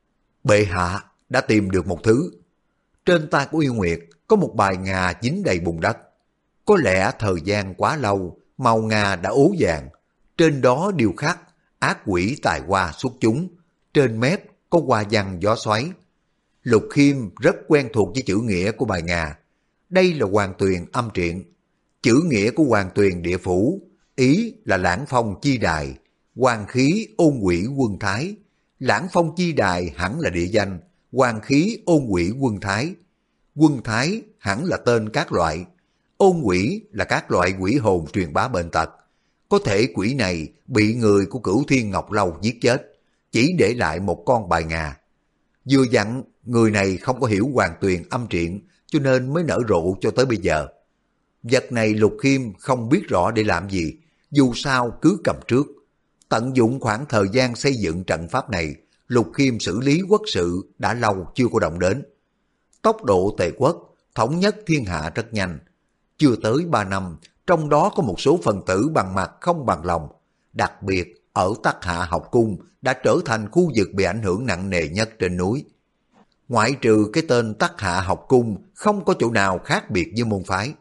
Bệ hạ đã tìm được một thứ. Trên tay của Yêu Nguyệt có một bài ngà dính đầy bùn đất. Có lẽ thời gian quá lâu, màu ngà đã ố vàng. Trên đó điêu khắc ác quỷ tài hoa xuất chúng. Trên mép có hoa văn gió xoáy. Lục Khiêm rất quen thuộc với chữ nghĩa của bài ngà. Đây là Hoàng Tuyền âm truyện. Chữ nghĩa của Hoàng Tuyền địa phủ, ý là Lãng Phong chi đài, hoàng khí ôn quỷ quân thái. Lãng Phong chi đài hẳn là địa danh, hoàng khí ôn quỷ quân thái. Quân thái hẳn là tên các loại, ôn quỷ là các loại quỷ hồn truyền bá bệnh tật. Có thể quỷ này bị người của Cửu Thiên Ngọc Lâu giết chết, chỉ để lại một con bài ngà. Vừa dặn người này không có hiểu Hoàng Tuyền âm truyện, cho nên mới nở rộ cho tới bây giờ. Vật này Lục Khiêm không biết rõ để làm gì, dù sao cứ cầm trước. Tận dụng khoảng thời gian xây dựng trận pháp này, Lục Khiêm xử lý quốc sự đã lâu chưa có động đến. Tốc độ Tề quốc thống nhất thiên hạ rất nhanh. Chưa tới 3 năm, trong đó có một số phần tử bằng mặt không bằng lòng. Đặc biệt ở Tắc Hạ học cung đã trở thành khu vực bị ảnh hưởng nặng nề nhất trên núi. Ngoại trừ cái tên Tắc Hạ học cung, không có chỗ nào khác biệt với môn phái.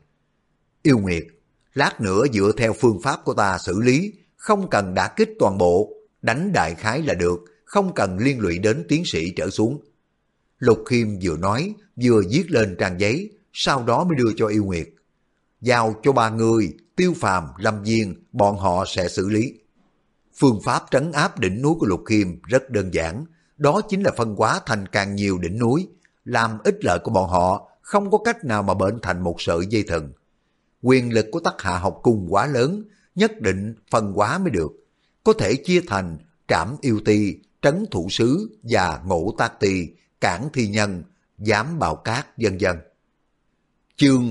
Yêu Nguyệt, lát nữa dựa theo phương pháp của ta xử lý, không cần đả kích toàn bộ, đánh đại khái là được, không cần liên lụy đến tiến sĩ trở xuống. Lục Khiêm vừa nói, vừa viết lên trang giấy, sau đó mới đưa cho Yêu Nguyệt. Giao cho 3 người, Tiêu Phàm, Lâm Viên, bọn họ sẽ xử lý. Phương pháp trấn áp đỉnh núi của Lục Khiêm rất đơn giản, đó chính là phân hóa thành càng nhiều đỉnh núi, làm ích lợi của bọn họ không có cách nào mà bệnh thành một sợi dây thừng. Quyền lực của Tắc Hạ học cung quá lớn, nhất định phân hóa mới được. Có thể chia thành Trảm Yêu Ti, Trấn Thủ Sứ và Ngũ Tác Ti, Cản Thi Nhân, Giám Bào Cát, vân vân. Chương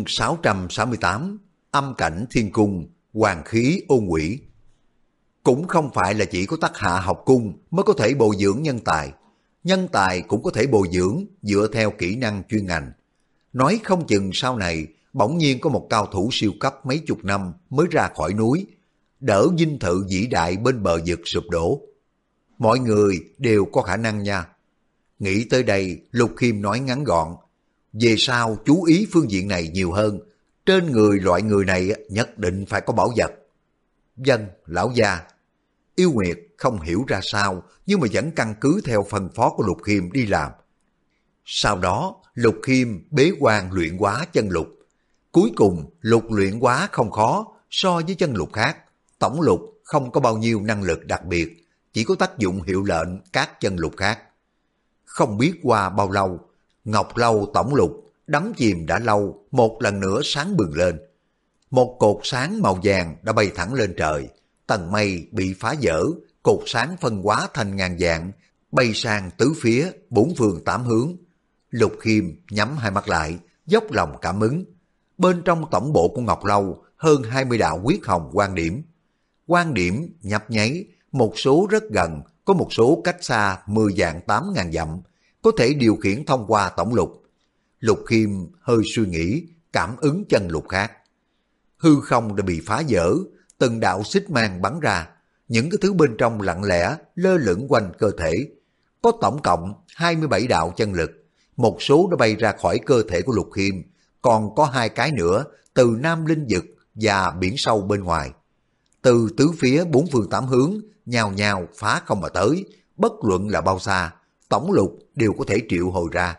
668, Âm Cảnh Thiên Cung, Hoàng khí ôn quỷ. Cũng không phải là chỉ có Tắc Hạ học cung mới có thể bồi dưỡng nhân tài. Nhân tài cũng có thể bồi dưỡng dựa theo kỹ năng chuyên ngành. Nói không chừng sau này bỗng nhiên có một cao thủ siêu cấp mấy chục năm mới ra khỏi núi, đỡ dinh thự vĩ đại bên bờ vực sụp đổ. Mọi người đều có khả năng nha. Nghĩ tới đây, Lục Khiêm nói ngắn gọn. Về sau chú ý phương diện này nhiều hơn. Trên người loại người này nhất định phải có bảo vật. Vâng, lão gia. Yêu Nguyệt không hiểu ra sao, nhưng mà vẫn căn cứ theo phân phó của Lục Khiêm đi làm. Sau đó, Lục Khiêm bế quan luyện hóa chân lục. Cuối cùng, lục luyện hóa không khó, so với chân lục khác. Tổng lục không có bao nhiêu năng lực đặc biệt, chỉ có tác dụng hiệu lệnh các chân lục khác. Không biết qua bao lâu, Ngọc Lâu tổng lục đắm chìm đã lâu, một lần nữa sáng bừng lên. Một cột sáng màu vàng đã bay thẳng lên trời, tầng mây bị phá vỡ, cột sáng phân hóa thành ngàn vạn, bay sang tứ phía, 4 phương 8 hướng. Lục Khiêm nhắm hai mắt lại, dốc lòng cảm ứng. Bên trong tổng bộ của Ngọc Lâu hơn 20 đạo huyết hồng quang điểm. Quang điểm nhấp nháy, một số rất gần, có một số cách xa 10 vạn 8 ngàn dặm, có thể điều khiển thông qua tổng lục. Lục Khiêm hơi suy nghĩ, cảm ứng chân lục khác. Hư không đã bị phá vỡ, từng đạo xích mang bắn ra, những cái thứ bên trong lặng lẽ lơ lửng quanh cơ thể. Có tổng cộng 27 đạo chân lực, một số đã bay ra khỏi cơ thể của Lục Khiêm, còn có 2 cái nữa từ Nam Linh Vực và biển sâu bên ngoài. Từ tứ phía 4 phương 8 hướng, nhào nhào phá không mà tới, bất luận là bao xa, tổng lục đều có thể triệu hồi ra.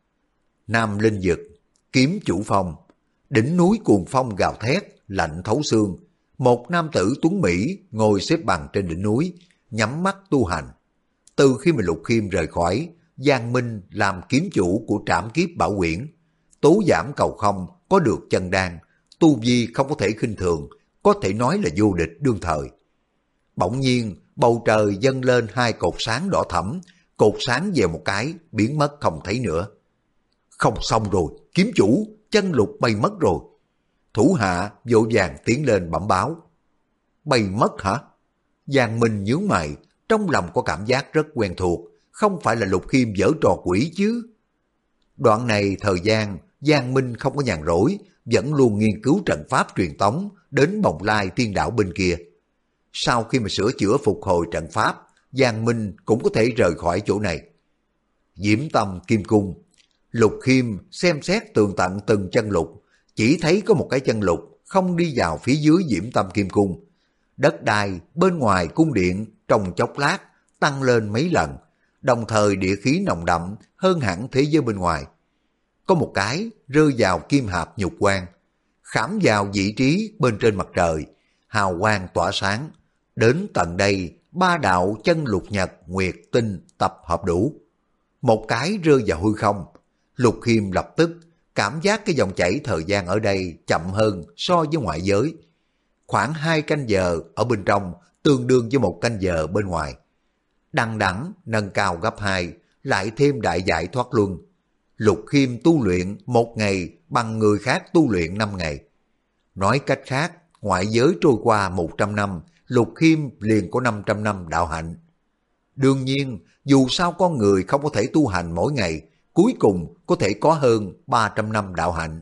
Nam Linh Vực, kiếm chủ phong, đỉnh núi cuồng phong gào thét, lạnh thấu xương. Một nam tử tuấn Mỹ ngồi xếp bằng trên đỉnh núi, nhắm mắt tu hành. Từ khi mà Lục Khiêm rời khỏi, Giang Minh làm kiếm chủ của trảm kiếp bảo quyển. Tố giảm cầu không, có được chân đan, tu vi không có thể khinh thường, có thể nói là vô địch đương thời. Bỗng nhiên, bầu trời dâng lên 2 cột sáng đỏ thẫm, cột sáng về một cái, biến mất không thấy nữa. Không xong rồi, kiếm chủ, chân lục bay mất rồi. Thủ hạ vội vàng tiến lên bẩm báo. Bay mất hả? Giang Minh nhướng mày, trong lòng có cảm giác rất quen thuộc, không phải là Lục Khiêm giở trò quỷ chứ. Đoạn này thời gian, Giang Minh không có nhàn rỗi, vẫn luôn nghiên cứu trận pháp truyền tống đến Bồng Lai Tiên Đảo bên kia. Sau khi mà sửa chữa phục hồi trận pháp, Giang Minh cũng có thể rời khỏi chỗ này. Diễm Tâm Kim Cung. Lục Khiêm xem xét tường tận từng chân lục, chỉ thấy có một cái chân lục không đi vào phía dưới Diễm Tâm Kim Cung. Đất đai bên ngoài cung điện trong chốc lát tăng lên mấy lần, đồng thời địa khí nồng đậm hơn hẳn thế giới bên ngoài. Có một cái rơi vào kim hạp nhục quan, khảm vào vị trí bên trên mặt trời, hào quang tỏa sáng. Đến tận đây, 3 đạo chân lục nhật nguyệt tinh tập hợp đủ. Một cái rơi vào hư không. Lục Khiêm lập tức cảm giác cái dòng chảy thời gian ở đây chậm hơn so với ngoại giới. Khoảng 2 canh giờ ở bên trong tương đương với 1 canh giờ bên ngoài. Đằng đẵng nâng cao gấp 2, lại thêm đại giải thoát luân. Lục Khiêm tu luyện 1 ngày bằng người khác tu luyện 5 ngày. Nói cách khác, ngoại giới trôi qua 100 năm, Lục Khiêm liền có 500 năm đạo hạnh. Đương nhiên, dù sao con người không có thể tu hành mỗi ngày, cuối cùng có thể có hơn 300 năm đạo hạnh.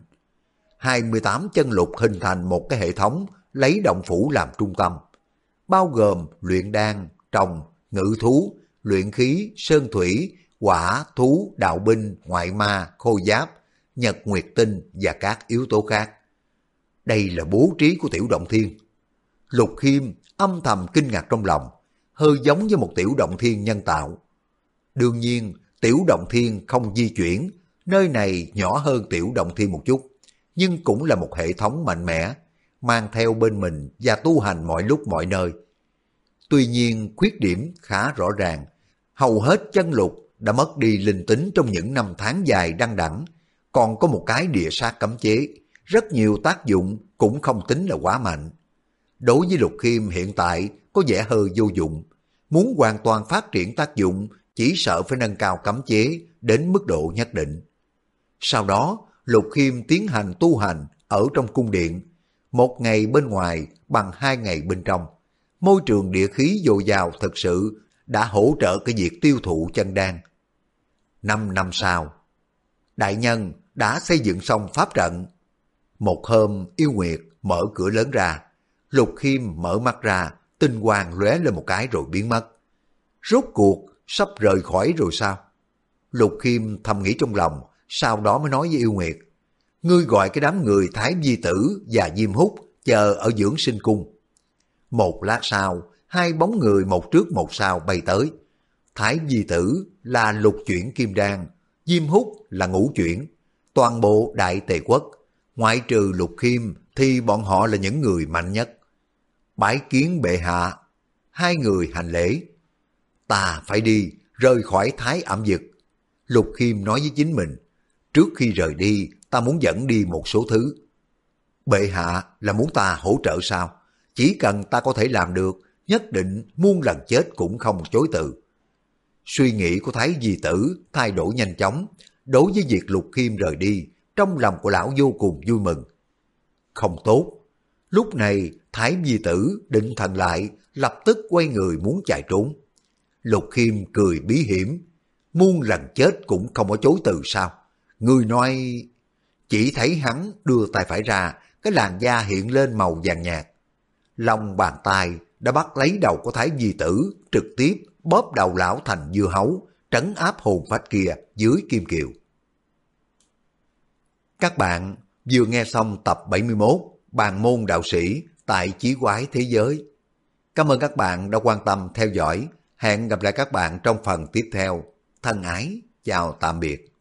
28 chân lục hình thành một cái hệ thống lấy động phủ làm trung tâm, bao gồm luyện đan, trồng, ngự thú, luyện khí, sơn thủy, hỏa, thú, đạo binh, ngoại ma, khôi giáp, nhật nguyệt tinh và các yếu tố khác. Đây là bố trí của Tiểu Động Thiên. Lục Khiêm âm thầm kinh ngạc trong lòng, hơi giống với một Tiểu Động Thiên nhân tạo. Đương nhiên, Tiểu Động Thiên không di chuyển, nơi này nhỏ hơn Tiểu Động Thiên một chút, nhưng cũng là một hệ thống mạnh mẽ, mang theo bên mình và tu hành mọi lúc mọi nơi. Tuy nhiên, khuyết điểm khá rõ ràng, hầu hết chân lục đã mất đi linh tính trong những năm tháng dài đăng đẳng, còn có một cái địa sát cấm chế, rất nhiều tác dụng cũng không tính là quá mạnh. Đối với Lục Khiêm hiện tại có vẻ hơi vô dụng, muốn hoàn toàn phát triển tác dụng chỉ sợ phải nâng cao cấm chế đến mức độ nhất định. Sau đó, Lục Khiêm tiến hành tu hành ở trong cung điện, 1 ngày bên ngoài bằng 2 ngày bên trong. Môi trường địa khí dồi dào thực sự đã hỗ trợ cái việc tiêu thụ chân đan. 5 năm sau, đại nhân đã xây dựng xong pháp trận. Một hôm yêu nguyệt mở cửa lớn ra, Lục Khiêm mở mắt ra, tinh quang lóe lên một cái rồi biến mất. Rốt cuộc sắp rời khỏi rồi sao? Lục Khiêm thầm nghĩ trong lòng, sau đó mới nói với yêu nguyệt, ngươi gọi cái đám người Thái Di Tử và Diêm Húc chờ ở dưỡng sinh cung. Một lát sau, 2 bóng người một trước một sau bay tới. Thái Di Tử là lục chuyển kim đan, Diêm Húc là ngũ chuyển. Toàn bộ Đại Tề Quốc, ngoại trừ Lục Khiêm thì bọn họ là những người mạnh nhất. Bái kiến bệ hạ. 2 người hành lễ. Ta phải đi, rời khỏi Thái Ẩm Vực. Lục Khiêm nói với chính mình, trước khi rời đi, ta muốn dẫn đi một số thứ. Bệ hạ là muốn ta hỗ trợ sao? Chỉ cần ta có thể làm được, nhất định muôn lần chết cũng không chối từ. Suy nghĩ của Thái Di Tử thay đổi nhanh chóng. Đối với việc Lục Khiêm rời đi, trong lòng của lão vô cùng vui mừng. Không tốt. Lúc này Thái Di Tử định thần lại, lập tức quay người muốn chạy trốn. Lục Khiêm cười bí hiểm, muôn lần chết cũng không có chối từ sao? Người nói... Chỉ thấy hắn đưa tay phải ra, cái làn da hiện lên màu vàng nhạt. Lòng bàn tay đã bắt lấy đầu của Thái Di Tử, trực tiếp bóp đầu lão thành dưa hấu, trấn áp hồn phách kia dưới kim kiều. Các bạn vừa nghe xong tập 71 Bàn môn đạo sĩ tại Chí Quái Thế Giới. Cảm ơn các bạn đã quan tâm theo dõi. Hẹn gặp lại các bạn trong phần tiếp theo. Thân ái, chào tạm biệt.